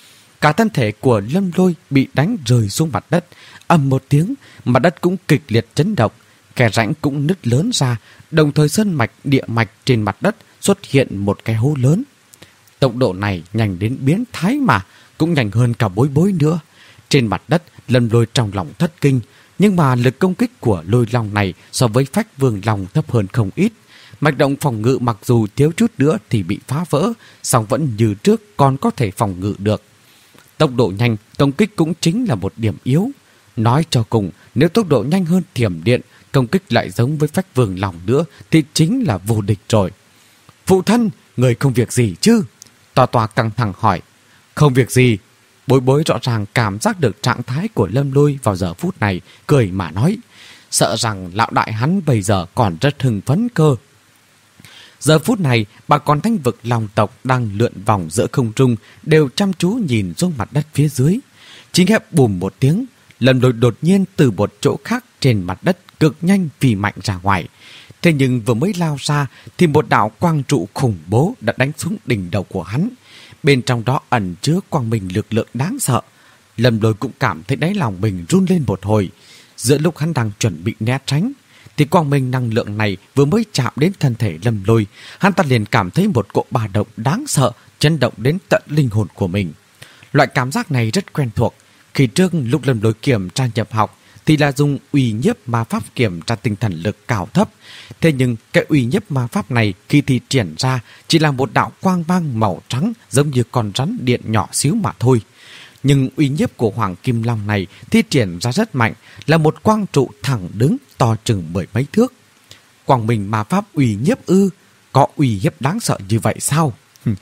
Cả thân thể của Lâm Lôi bị đánh rơi xuống mặt đất. Ầm một tiếng, mặt đất cũng kịch liệt chấn động, khe rãnh cũng nứt lớn ra, đồng thời sơn mạch địa mạch trên mặt đất xuất hiện một cái hố lớn. Tốc độ này nhanh đến biến thái mà, cũng nhanh hơn cả Bối Bối nữa. Trên mặt đất, Lâm Lôi trong lòng thất kinh, nhưng mà lực công kích của Lôi Long này so với Phách Vương Long thấp hơn không ít. Mạch động phòng ngự mặc dù thiếu chút nữa thì bị phá vỡ, song vẫn như trước còn có thể phòng ngự được. Tốc độ nhanh, công kích cũng chính là một điểm yếu. Nói cho cùng, nếu tốc độ nhanh hơn thiểm điện, công kích lại giống với Phách Vương Long nữa thì chính là vô địch rồi. Phụ thân, người không việc gì chứ? Toa Toa căng thẳng hỏi. Không việc gì. Bối Bối rõ ràng cảm giác được trạng thái của Lâm Lôi vào giờ phút này, cười mà nói. Sợ rằng lão đại hắn bây giờ còn rất hưng phấn cơ. Giờ phút này, bà con thánh vực long tộc đang lượn vòng giữa không trung, đều chăm chú nhìn xuống mặt đất phía dưới. Chỉ nghe bùm một tiếng, Lâm Lôi đột nhiên từ một chỗ khác trên mặt đất cực nhanh phi mạnh ra ngoài. Thế nhưng vừa mới lao ra thì một đạo quang trụ khủng bố đã đánh xuống đỉnh đầu của hắn. Bên trong đó ẩn chứa quang minh lực lượng đáng sợ. Lâm Lôi cũng cảm thấy đáy lòng mình run lên một hồi. Giữa lúc hắn đang chuẩn bị né tránh thì quang minh năng lượng này vừa mới chạm đến thân thể Lâm Lôi, hắn ta liền cảm thấy một cỗ ba động đáng sợ chấn động đến tận linh hồn của mình. Loại cảm giác này rất quen thuộc. Khi trước lúc Lâm Lôi kiểm tra nhập học thì là dùng uy nhiếp ma pháp kiểm tra tinh thần lực cao thấp. Thế nhưng cái uy nhiếp ma pháp này khi thi triển ra chỉ là một đạo quang mang màu trắng giống như con rắn điện nhỏ xíu mà thôi. Nhưng uy nhiếp của Hoàng Kim Long này thi triển ra rất mạnh, là một quang trụ thẳng đứng to chừng mười mấy thước. Quang minh ma pháp uy nhiếp ư? Có uy hiếp đáng sợ như vậy sao?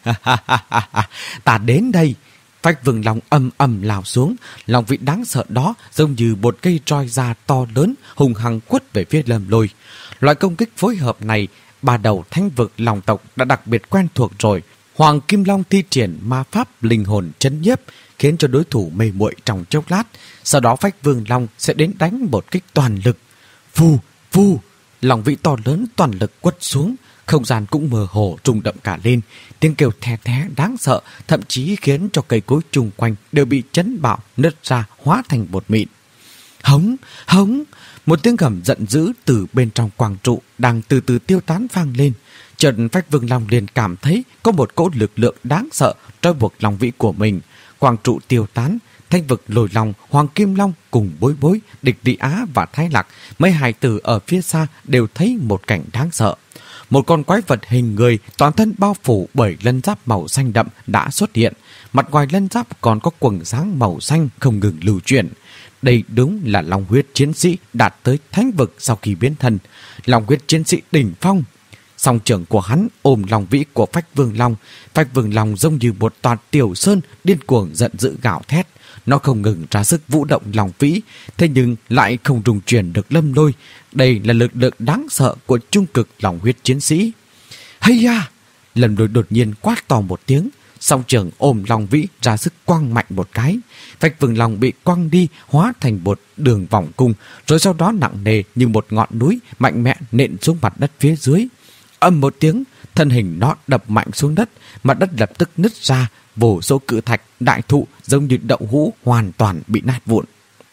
Ta đến đây. Phách Vương Long âm ầm lao xuống, lòng vị đáng sợ đó giống như một cây roi da to lớn hùng hăng quất về phía Lâm Lôi. Loại công kích phối hợp này, ba đầu thánh vực long tộc đã đặc biệt quen thuộc rồi. Hoàng Kim Long thi triển ma pháp linh hồn chấn nhiếp, khiến cho đối thủ mê muội trong chốc lát. Sau đó Phách Vương Long sẽ đến đánh một kích toàn lực. Vù, vù, lòng vị to lớn toàn lực quất xuống, không gian cũng mơ hồ rung động cả lên. Tiếng kêu the thé đáng sợ, thậm chí khiến cho cây cối chung quanh đều bị chấn bạo, nứt ra hóa thành bột mịn. Hống, hống, một tiếng gầm giận dữ từ bên trong quang trụ đang từ từ tiêu tán vang lên. Chợt Phách Vương Long liền cảm thấy có một cỗ lực lượng đáng sợ trói buộc lòng vĩ của mình. Quang trụ tiêu tán, Thanh vực Lôi Long, Hoàng Kim Long cùng Bối Bối, Địch Lý Á và Thái Lạc, mấy hài tử ở phía xa đều thấy một cảnh đáng sợ. Một con quái vật hình người toàn thân bao phủ bởi lân giáp màu xanh đậm đã xuất hiện. Mặt ngoài lân giáp còn có quầng sáng màu xanh không ngừng lưu chuyển. Đây đúng là long huyết chiến sĩ đạt tới thánh vực sau khi biến thân. Long huyết chiến sĩ đỉnh phong. Song trưởng của hắn ôm lòng vĩ của Phách Vương Long. Phách Vương Long giống như một tòa tiểu sơn điên cuồng giận dữ gào thét. Nó không ngừng ra sức vũ động lòng vĩ, thế nhưng lại không rung chuyển được Lâm Lôi. Đây là lực lượng đáng sợ của trung cực lòng huyết chiến sĩ. Hay da! Lâm Lôi đột nhiên quát to một tiếng, song trưởng ôm lòng vĩ ra sức quăng mạnh một cái. Phách Vương Long bị quăng đi, hóa thành một đường vòng cung, rồi sau đó nặng nề như một ngọn núi mạnh mẽ nện xuống mặt đất phía dưới. Âm một tiếng, thân hình nó đập mạnh xuống đất, mặt đất lập tức nứt ra, vô số cự thạch, đại thụ giống như đậu hũ hoàn toàn bị nát vụn.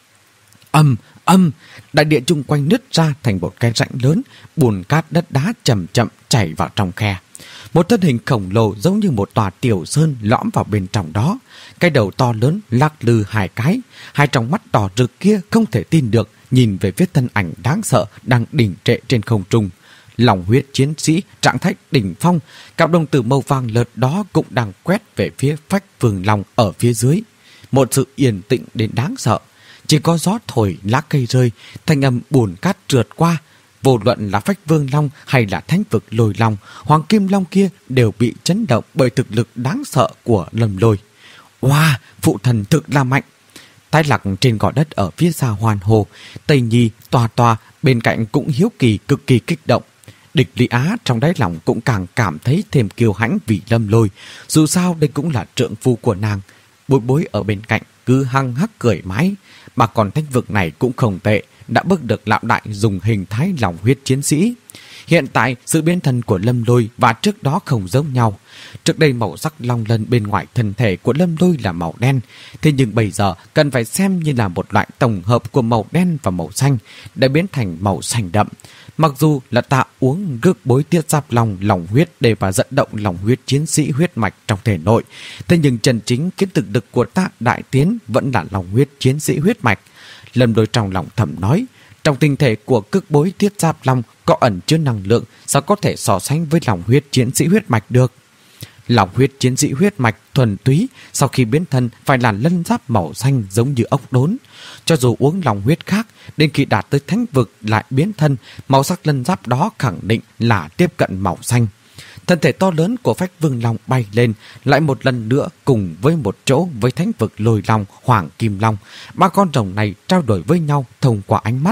Âm, âm, đại địa chung quanh nứt ra thành một cái rãnh lớn, bùn cát đất đá chậm chậm chảy vào trong khe. Một thân hình khổng lồ giống như một tòa tiểu sơn lõm vào bên trong đó. Cái đầu to lớn lắc lư hai cái, hai tròng mắt đỏ rực kia không thể tin được nhìn về phía thân ảnh đáng sợ đang đỉnh trệ trên không trung. Lòng huyết chiến sĩ trạng thái đỉnh phong, cặp đồng tử màu vàng lợt đó cũng đang quét về phía Phách Vương Long ở phía dưới. Một sự yên tĩnh đến đáng sợ, chỉ có gió thổi lá cây rơi, thanh âm bùn cát trượt qua. Vô luận là Phách Vương Long hay là thánh vực Lôi Long, Hoàng Kim Long kia đều bị chấn động bởi thực lực đáng sợ của Lâm Lôi. Wow, phụ thần thực là mạnh! Thái Lạc trên gò đất ở phía xa hoàn hồ, Tây Nhi tòa tòa bên cạnh cũng hiếu kỳ cực kỳ kích động. Địch Lý Á trong đáy lòng cũng càng cảm thấy thêm kiêu hãnh vì Lâm Lôi, dù sao đây cũng là trượng phu của nàng. Bối Bối ở bên cạnh cứ hăng hắc cười mãi, mà còn thánh vực này cũng không tệ, đã bước được lão đại dùng hình thái lòng huyết chiến sĩ. Hiện tại sự biến thân của Lâm Lôi và trước đó không giống nhau. Trước đây màu sắc long lân bên ngoài thân thể của Lâm Lôi là màu đen, thế nhưng bây giờ cần phải xem như là một loại tổng hợp của màu đen và màu xanh đã biến thành màu xanh đậm. Mặc dù là ta uống rước bối tiết giáp long lòng huyết để mà dẫn động lòng huyết chiến sĩ huyết mạch trong thể nội, thế nhưng chân chính kiến thực lực của ta đại tiến vẫn là lòng huyết chiến sĩ huyết mạch. Lâm Lôi trong lòng thầm nói, trong tinh thể của cực bối thiết giáp long có ẩn chứa năng lượng, sao có thể so sánh với lòng huyết chiến sĩ huyết mạch được. Lòng huyết chiến sĩ huyết mạch thuần túy sau khi biến thân phải là lân giáp màu xanh giống như ốc đốn. Cho dù uống lòng huyết khác, đến khi đạt tới thánh vực lại biến thân, màu sắc lân giáp đó khẳng định là tiếp cận màu xanh. Thân thể to lớn của Phách Vương Long bay lên, lại một lần nữa cùng với một chỗ với thánh vực Lôi Long, Hoàng Kim Long. Ba con rồng này trao đổi với nhau thông qua ánh mắt,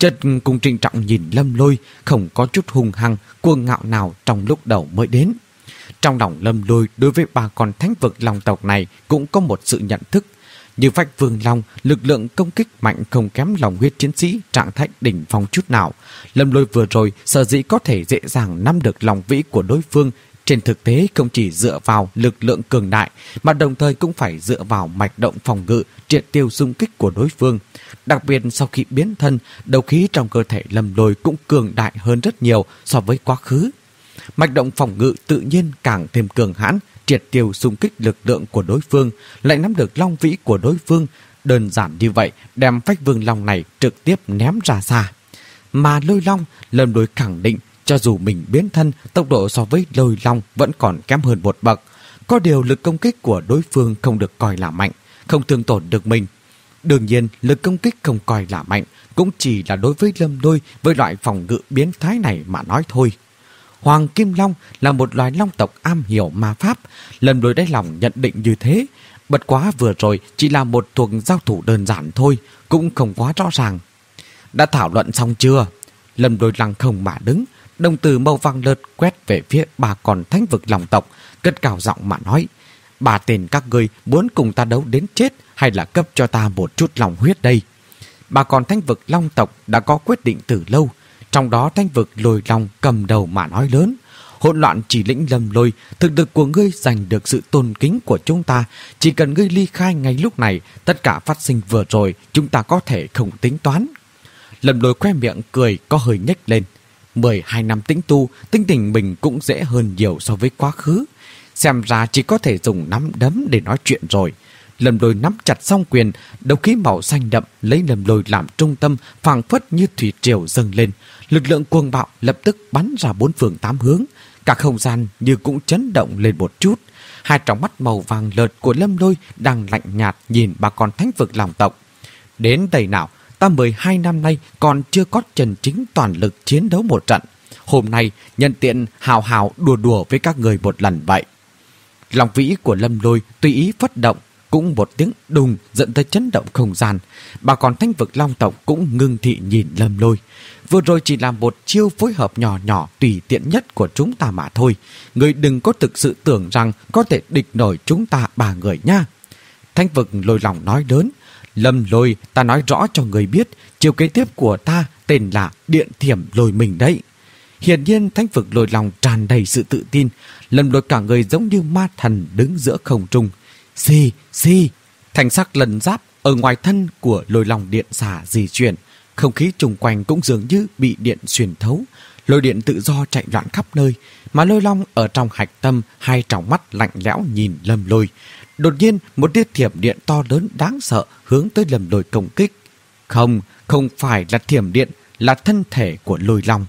chợt cùng trịnh trọng nhìn Lâm Lôi, không có chút hung hăng, cuồng ngạo nào trong lúc đầu mới đến. Trong lòng Lâm Lôi đối với ba con thánh vực long tộc này cũng có một sự nhận thức. Như Phách Vương Long, lực lượng công kích mạnh không kém lòng huyết chiến sĩ trạng thái đỉnh phong chút nào. Lâm Lôi vừa rồi sở dĩ có thể dễ dàng nắm được lòng vĩ của đối phương, trên thực tế không chỉ dựa vào lực lượng cường đại, mà đồng thời cũng phải dựa vào mạch động phòng ngự, triệt tiêu xung kích của đối phương. Đặc biệt sau khi biến thân, đấu khí trong cơ thể Lâm Lôi cũng cường đại hơn rất nhiều so với quá khứ. Mạch động phòng ngự tự nhiên càng thêm cường hãn, triệt tiêu xung kích lực lượng của đối phương, lại nắm được long vĩ của đối phương. Đơn giản như vậy, đem Phách Vương Long này trực tiếp ném ra xa. Mà Lôi Long, Lâm Lôi khẳng định cho dù mình biến thân, tốc độ so với Lôi Long vẫn còn kém hơn một bậc. Có điều lực công kích của đối phương không được coi là mạnh, không thương tổn được mình. Đương nhiên, lực công kích không coi là mạnh, cũng chỉ là đối với Lâm Lôi với loại phòng ngự biến thái này mà nói thôi. Hoàng Kim Long là một loài long tộc am hiểu ma pháp, Lâm Lôi đáy lòng nhận định như thế. Bất quá vừa rồi chỉ là một cuộc giao thủ đơn giản thôi, cũng không quá rõ ràng. Đã thảo luận xong chưa? Lâm Lôi lặng không mà đứng, đồng tử màu vàng lợt quét về phía ba con thánh vực long tộc, cất cao giọng mà nói: ba tên các ngươi muốn cùng ta đấu đến chết hay là cấp cho ta một chút lòng huyết đây? Ba con thánh vực long tộc đã có quyết định từ lâu, trong đó thánh vực Lôi Long cầm đầu mà nói lớn: hỗn loạn chỉ lĩnh Lâm Lôi, thực lực của ngươi giành được sự tôn kính của chúng ta, chỉ cần ngươi ly khai ngay lúc này, tất cả phát sinh vừa rồi chúng ta có thể không tính toán. Lâm Lôi khoe miệng cười có hơi nhếch lên. mười hai năm tĩnh tu, tinh tình mình cũng dễ hơn nhiều so với quá khứ. Xem ra chỉ có thể dùng nắm đấm để nói chuyện rồi. Lâm Lôi nắm chặt song quyền, đấu khí màu xanh đậm lấy Lâm Lôi làm trung tâm, phảng phất như thủy triều dâng lên. Lực lượng cuồng bạo lập tức bắn ra bốn phương tám hướng, cả không gian như cũng chấn động lên một chút. Hai tròng mắt màu vàng lợt của Lâm Lôi đang lạnh nhạt nhìn ba con thánh vực long tộc. Đến đây nào, ta mười hai năm nay còn chưa có chân chính toàn lực chiến đấu một trận. Hôm nay nhân tiện hào hào đùa đùa với các người một lần vậy. Lòng vĩ của Lâm Lôi tùy ý phất động, cũng một tiếng đùng dẫn tới chấn động không gian. Bà con thánh vực long tộc cũng ngưng thị nhìn Lâm Lôi. Vừa rồi chỉ là một chiêu phối hợp nhỏ nhỏ tùy tiện nhất của chúng ta mà thôi. Người đừng có thực sự tưởng rằng có thể địch nổi chúng ta ba người nha. Thánh vực Lôi Long nói lớn: Lâm Lôi, ta nói rõ cho người biết, chiêu kế tiếp của ta tên là Điện Thiểm Lôi Mình đấy. Hiển nhiên thánh vực Lôi Long tràn đầy sự tự tin. Lâm Lôi cả người giống như ma thần đứng giữa không trung. Xì, xì, thành sắc lần giáp ở ngoài thân của Lôi Long điện xả di chuyển. Không khí xung quanh cũng dường như bị điện xuyên thấu. Lôi điện tự do chạy loạn khắp nơi, mà Lôi Long ở trong hạch tâm, hai tròng mắt lạnh lẽo nhìn Lâm Lôi. Đột nhiên một tia thiểm điện to lớn đáng sợ hướng tới Lâm Lôi công kích. Không, không phải là thiểm điện, là thân thể của Lôi Long.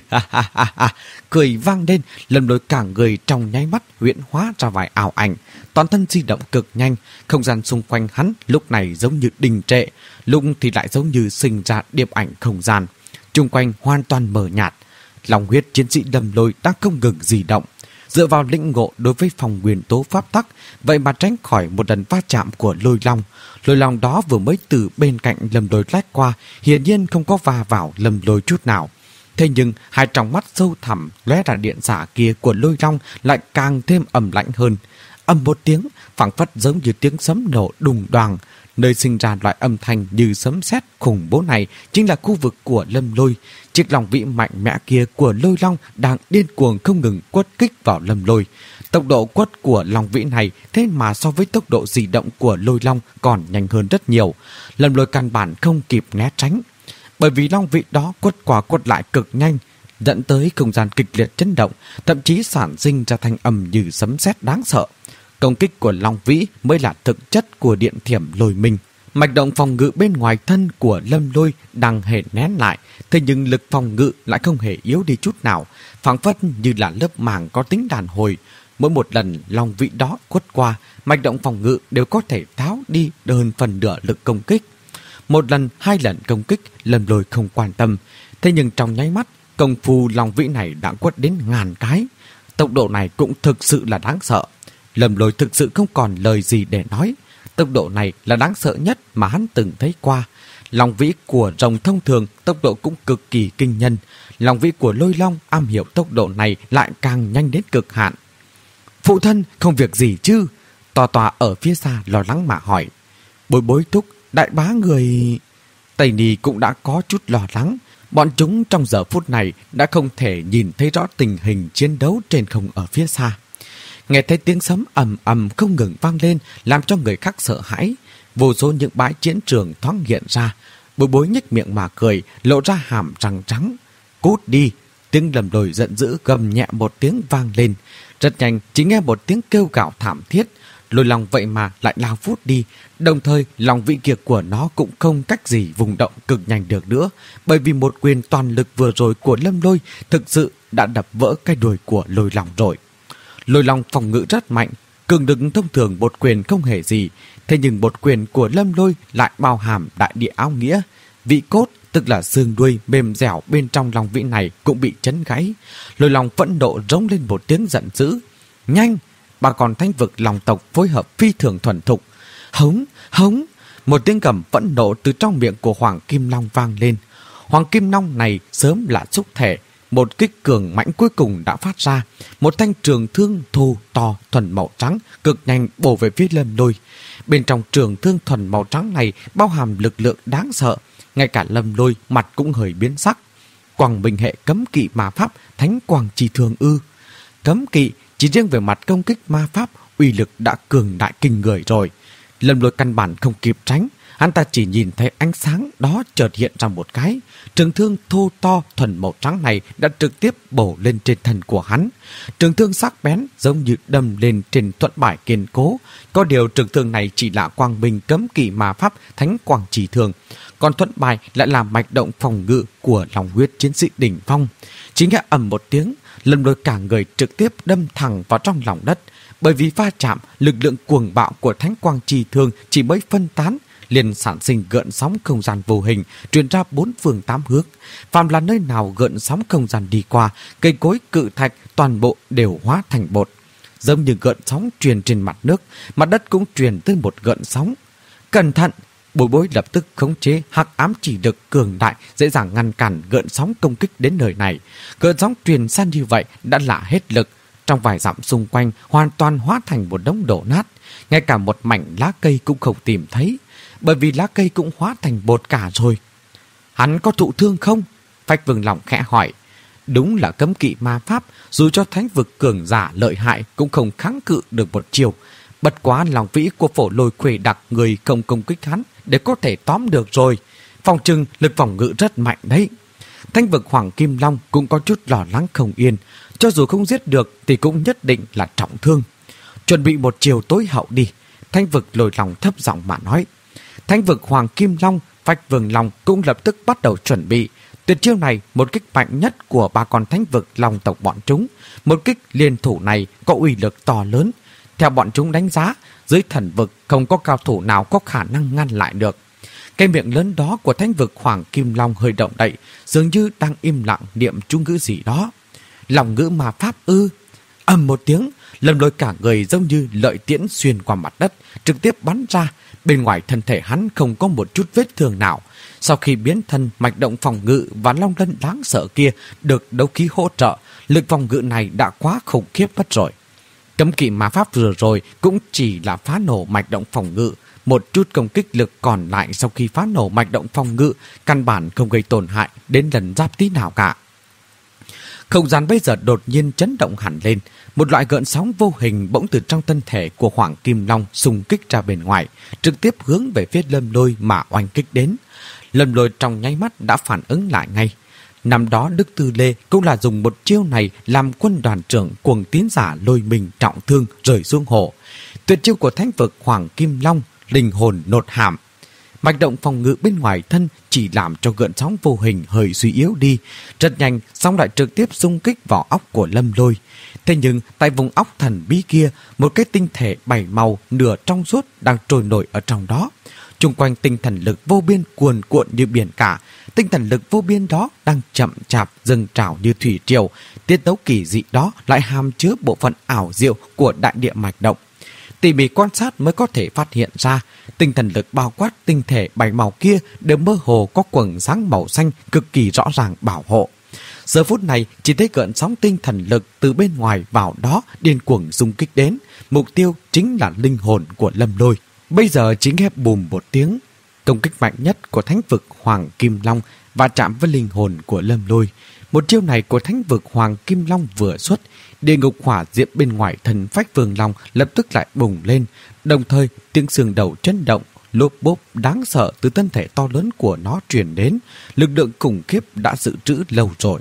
Cười vang lên, Lâm Lôi cả người trong nháy mắt huyễn hóa ra vài ảo ảnh, toàn thân di động cực nhanh. Không gian xung quanh hắn lúc này giống như đình trệ, lúc thì lại giống như sinh ra điệp ảnh không gian. Chung quanh hoàn toàn mờ nhạt. Lòng huyết chiến sĩ Lâm Lôi đang không ngừng di động, dựa vào lĩnh ngộ đối với phòng nguyên tố pháp tắc, vậy mà tránh khỏi một lần va chạm của Lôi Long. Lôi Long đó vừa mới từ bên cạnh Lâm Lôi lách qua, hiển nhiên không có va vào Lâm Lôi chút nào. Thế nhưng hai tròng mắt sâu thẳm lóe ra điện xả kia của Lôi Long lại càng thêm ầm lạnh hơn. Ầm một tiếng, phảng phất giống như tiếng sấm nổ đùng đoàng. Nơi sinh ra loại âm thanh như sấm sét khủng bố này chính là khu vực của Lâm Lôi. Chiếc lòng vĩ mạnh mẽ kia của Lôi Long đang điên cuồng không ngừng quất kích vào Lâm Lôi. Tốc độ quất của lòng vĩ này thế mà so với tốc độ di động của Lôi Long còn nhanh hơn rất nhiều. Lâm Lôi căn bản không kịp né tránh, bởi vì long vĩ đó quất qua quất lại cực nhanh, dẫn tới không gian kịch liệt chấn động, thậm chí sản sinh ra thanh âm như sấm sét đáng sợ. Công kích của long vĩ mới là thực chất của điện thiểm Lôi Minh. Mạch động phòng ngự bên ngoài thân của Lâm Lôi đang hề nén lại, thế nhưng lực phòng ngự lại không hề yếu đi chút nào, phảng phất như là lớp màng có tính đàn hồi. Mỗi một lần long vĩ đó quất qua, mạch động phòng ngự đều có thể tháo đi hơn phần nửa lực công kích. Một lần, hai lần công kích, Lâm Lôi không quan tâm. Thế nhưng trong nháy mắt, công phu long vĩ này đã quất đến ngàn cái. Tốc độ này cũng thực sự là đáng sợ. Lâm Lôi thực sự không còn lời gì để nói. Tốc độ này là đáng sợ nhất mà hắn từng thấy qua. Long vĩ của rồng thông thường tốc độ cũng cực kỳ kinh nhân. Long vĩ của Lôi Long am hiểu tốc độ này lại càng nhanh đến cực hạn. Phụ thân không việc gì chứ? Tòa tòa ở phía xa lo lắng mà hỏi. Bối bối thúc, đại bá người... Tây Ni cũng đã có chút lo lắng. Bọn chúng trong giờ phút này đã không thể nhìn thấy rõ tình hình chiến đấu trên không ở phía xa. Nghe thấy tiếng sấm ầm ầm không ngừng vang lên làm cho người khác sợ hãi. Vô số những bãi chiến trường thoáng hiện ra. Bối bối nhếch miệng mà cười, lộ ra hàm răng trắng. Cút đi! Tiếng Lâm Lôi giận dữ gầm nhẹ một tiếng vang lên. Rất nhanh chỉ nghe một tiếng kêu gào thảm thiết. Lôi Long vậy mà lại lao vút đi. Đồng thời lòng vị kiệt của nó cũng không cách gì vùng động cực nhanh được nữa. Bởi vì một quyền toàn lực vừa rồi của Lâm Lôi thực sự đã đập vỡ cái đuôi của Lôi Long rồi. Lôi Long phòng ngự rất mạnh. Cường lực thông thường một quyền không hề gì. Thế nhưng một quyền của Lâm Lôi lại bao hàm đại địa áo nghĩa. Vị cốt, tức là xương đuôi mềm dẻo bên trong lòng vĩ này cũng bị chấn gãy. Lôi Long phẫn nộ rống lên một tiếng giận dữ. Nhanh! Bà con thánh vực lòng tộc phối hợp phi thường thuần thục. Hống! Hống! Một tiếng gầm phẫn nộ từ trong miệng của Hoàng Kim Long vang lên. Hoàng Kim Long này sớm là xúc thể. Một kích cường mãnh cuối cùng đã phát ra. Một thanh trường thương thô to thuần màu trắng cực nhanh bổ về phía Lâm Lôi. Bên trong trường thương thuần màu trắng này bao hàm lực lượng đáng sợ. Ngay cả Lâm Lôi mặt cũng hơi biến sắc. Quang Minh hệ cấm kỵ ma pháp Thánh Quang Chi Thương ư? Cấm kỵ chỉ riêng về mặt công kích ma pháp uy lực đã cường đại kinh người rồi. Lâm Lôi căn bản không kịp tránh. Hắn ta chỉ nhìn thấy ánh sáng đó chợt hiện ra một cái. Trường thương thô to thuần màu trắng này đã trực tiếp bổ lên trên thân của hắn. Trường thương sắc bén giống như đâm lên trên thuận bài kiên cố. Có điều trường thương này chỉ là quang minh cấm kỵ ma pháp Thánh Quang Chỉ Thương. Còn thuận bài lại là mạch động phòng ngự của lòng huyết chiến sĩ đỉnh phong. Chỉ nghe ầm một tiếng, Lâm Lôi cả người trực tiếp đâm thẳng vào trong lòng đất. Bởi vì va chạm, lực lượng cuồng bạo của Thánh Quang Chỉ Thương chỉ mới phân tán, liền sản sinh gợn sóng không gian vô hình truyền ra bốn phương tám hướng. Phàm là nơi nào gợn sóng không gian đi qua, cây cối cự thạch toàn bộ đều hóa thành bột. Giống như gợn sóng truyền trên mặt nước, mặt đất cũng truyền tới một gợn sóng. Cẩn thận! Bối Bối lập tức khống chế hắc ám chỉ lực cường đại, dễ dàng ngăn cản gợn sóng công kích đến nơi này. Gợn sóng truyền san như vậy đã lạ hết lực. Trong vài dặm xung quanh hoàn toàn hóa thành một đống đổ nát. Ngay cả một mảnh lá cây cũng không tìm thấy, bởi vì lá cây cũng hóa thành bột cả rồi. Hắn có thụ thương không? Phách Vương Long khẽ hỏi. Đúng là cấm kỵ ma pháp, dù cho thánh vực cường giả lợi hại cũng không kháng cự được một chiều. Bất quá lòng vĩ của Phổ Lôi khuê đặc người không công kích hắn để có thể tóm được rồi. Phòng trừng lực phòng ngự rất mạnh đấy. Thánh vực Hoàng Kim Long cũng có chút lo lắng không yên. Cho dù không giết được thì cũng nhất định là trọng thương. Chuẩn bị một chiều tối hậu đi. Thánh vực Lôi Long thấp giọng mà nói. Thánh vực Hoàng Kim Long, Phách Vương Long cũng lập tức bắt đầu chuẩn bị. Tuyệt chiêu này một kích mạnh nhất của ba con thánh vực Long tộc bọn chúng. Một kích liên thủ này có uy lực to lớn. Theo bọn chúng đánh giá, dưới thần vực không có cao thủ nào có khả năng ngăn lại được. Cái miệng lớn đó của thánh vực Hoàng Kim Long hơi động đậy, dường như đang im lặng niệm chú ngữ gì đó. Lòng ngữ ma pháp ư? Ầm một tiếng, Lâm Lôi cả người giống như lợi tiễn xuyên qua mặt đất, trực tiếp bắn ra. Bên ngoài thân thể hắn không có một chút vết thương nào. Sau khi biến thân, mạch động phòng ngự và long lân đáng sợ kia được đấu khí hỗ trợ, lực phòng ngự này đã quá khủng khiếp mất rồi. Cấm kỵ ma pháp vừa rồi cũng chỉ là phá nổ mạch động phòng ngự. Một chút công kích lực còn lại sau khi phá nổ mạch động phòng ngự căn bản không gây tổn hại đến lần giáp tí nào cả. Không gian bây giờ đột nhiên chấn động hẳn lên. Một loại gợn sóng vô hình bỗng từ trong thân thể của Hoàng Kim Long xung kích ra bên ngoài, trực tiếp hướng về phía Lâm Lôi mà oanh kích đến. Lâm Lôi trong nháy mắt đã phản ứng lại ngay. Năm đó Đức Tư Lê cũng là dùng một chiêu này làm quân đoàn trưởng cuồng tín giả Lôi mình trọng thương rơi xuống hồ. Tuyệt chiêu của thánh vực Hoàng Kim Long, linh hồn nột hàm. Mạch động phòng ngự bên ngoài thân chỉ làm cho gợn sóng vô hình hơi suy yếu đi. Rất nhanh, sóng lại trực tiếp xung kích vào óc của Lâm Lôi. Thế nhưng, tại vùng óc thần bí kia, một cái tinh thể bảy màu nửa trong suốt đang trôi nổi ở trong đó. Chung quanh tinh thần lực vô biên cuồn cuộn như biển cả. Tinh thần lực vô biên đó đang chậm chạp dâng trào như thủy triều. Tiết tấu kỳ dị đó lại hàm chứa bộ phận ảo diệu của đại địa mạch động. Tỉ mỉ quan sát mới có thể phát hiện ra, tinh thần lực bao quát tinh thể bảy màu kia đều mơ hồ có quầng sáng màu xanh cực kỳ rõ ràng bảo hộ. Giờ phút này chỉ thấy gợn sóng tinh thần lực từ bên ngoài vào đó điên cuồng xung kích đến, mục tiêu chính là linh hồn của Lâm Lôi. Bây giờ chỉ nghe bùm một tiếng, công kích mạnh nhất của thánh vực Hoàng Kim Long và chạm với linh hồn của Lâm Lôi. Một chiêu này của thánh vực Hoàng Kim Long vừa xuất, địa ngục hỏa diệm bên ngoài thần phách Vương Long lập tức lại bùng lên, đồng thời tiếng xương đầu chấn động, lốp bốp đáng sợ từ thân thể to lớn của nó truyền đến, lực lượng khủng khiếp đã dự trữ lâu rồi.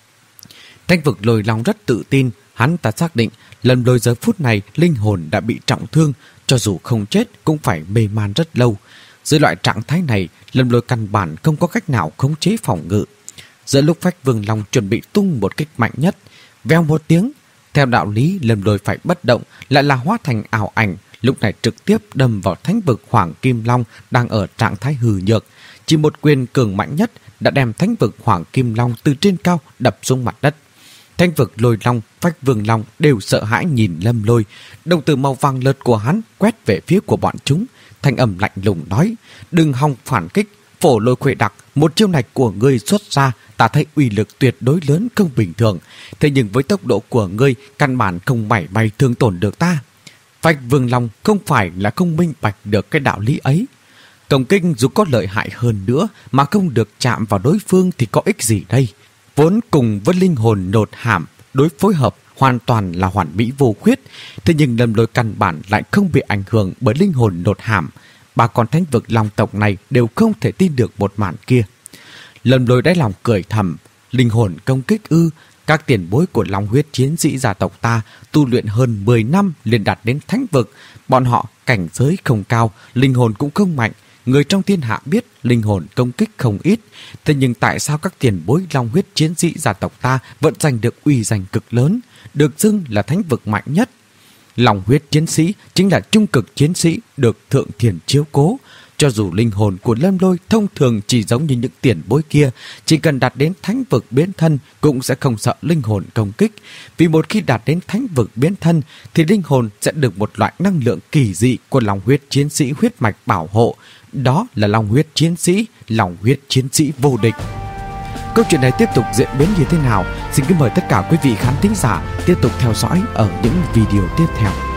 Thánh vực Lôi Long rất tự tin, hắn ta xác định Lâm Lôi giờ phút này linh hồn đã bị trọng thương, cho dù không chết cũng phải mê man rất lâu. Dưới loại trạng thái này, Lâm Lôi căn bản không có cách nào khống chế phòng ngự. Giữa lúc phách Vương Long chuẩn bị tung một kích mạnh nhất, veo một tiếng, theo đạo lý Lâm Lôi phải bất động, lại là hóa thành ảo ảnh, lúc này trực tiếp đâm vào thánh vực Hoàng Kim Long đang ở trạng thái hư nhược. Chỉ một quyền cường mạnh nhất đã đem thánh vực Hoàng Kim Long từ trên cao đập xuống mặt đất. Thánh vực Lôi Long, phách Vương Long đều sợ hãi nhìn Lâm Lôi. Đồng tử màu vàng lợt của hắn quét về phía của bọn chúng, thanh âm lạnh lùng nói: "Đừng hòng phản kích, Phổ Lôi Khuệ Đặc, một chiêu này của ngươi xuất ra, ta thấy uy lực tuyệt đối lớn không bình thường. Thế nhưng với tốc độ của ngươi, căn bản không mảy may thương tổn được ta." Phách Vương Long không phải là không minh bạch được cái đạo lý ấy. Công kích dù có lợi hại hơn nữa mà không được chạm vào đối phương thì có ích gì đây? Vốn cùng với linh hồn nột hàm đối phối hợp hoàn toàn là hoàn mỹ vô khuyết, thế nhưng Lâm Lôi căn bản lại không bị ảnh hưởng bởi linh hồn nột hàm. Ba con thánh vực long tộc này đều không thể tin được một màn kia. Lâm Lôi đáy lòng cười thầm, linh hồn công kích ư? Các tiền bối của long huyết chiến sĩ gia tộc ta tu luyện hơn mười năm liền đạt đến thánh vực. Bọn họ cảnh giới không cao, linh hồn cũng không mạnh. Người trong thiên hạ biết linh hồn công kích không ít. Thế nhưng tại sao các tiền bối long huyết chiến sĩ gia tộc ta vẫn giành được uy danh cực lớn, được xưng là thánh vực mạnh nhất? Long huyết chiến sĩ chính là trung cực chiến sĩ được thượng thiền chiếu cố. Cho dù linh hồn của Lâm Lôi thông thường chỉ giống như những tiền bối kia, chỉ cần đạt đến thánh vực biến thân cũng sẽ không sợ linh hồn công kích. Vì một khi đạt đến thánh vực biến thân thì linh hồn sẽ được một loại năng lượng kỳ dị của long huyết chiến sĩ huyết mạch bảo hộ. Đó là long huyết chiến sĩ, long huyết chiến sĩ vô địch. Câu chuyện này tiếp tục diễn biến như thế nào? Xin kính mời tất cả quý vị khán thính giả tiếp tục theo dõi ở những video tiếp theo.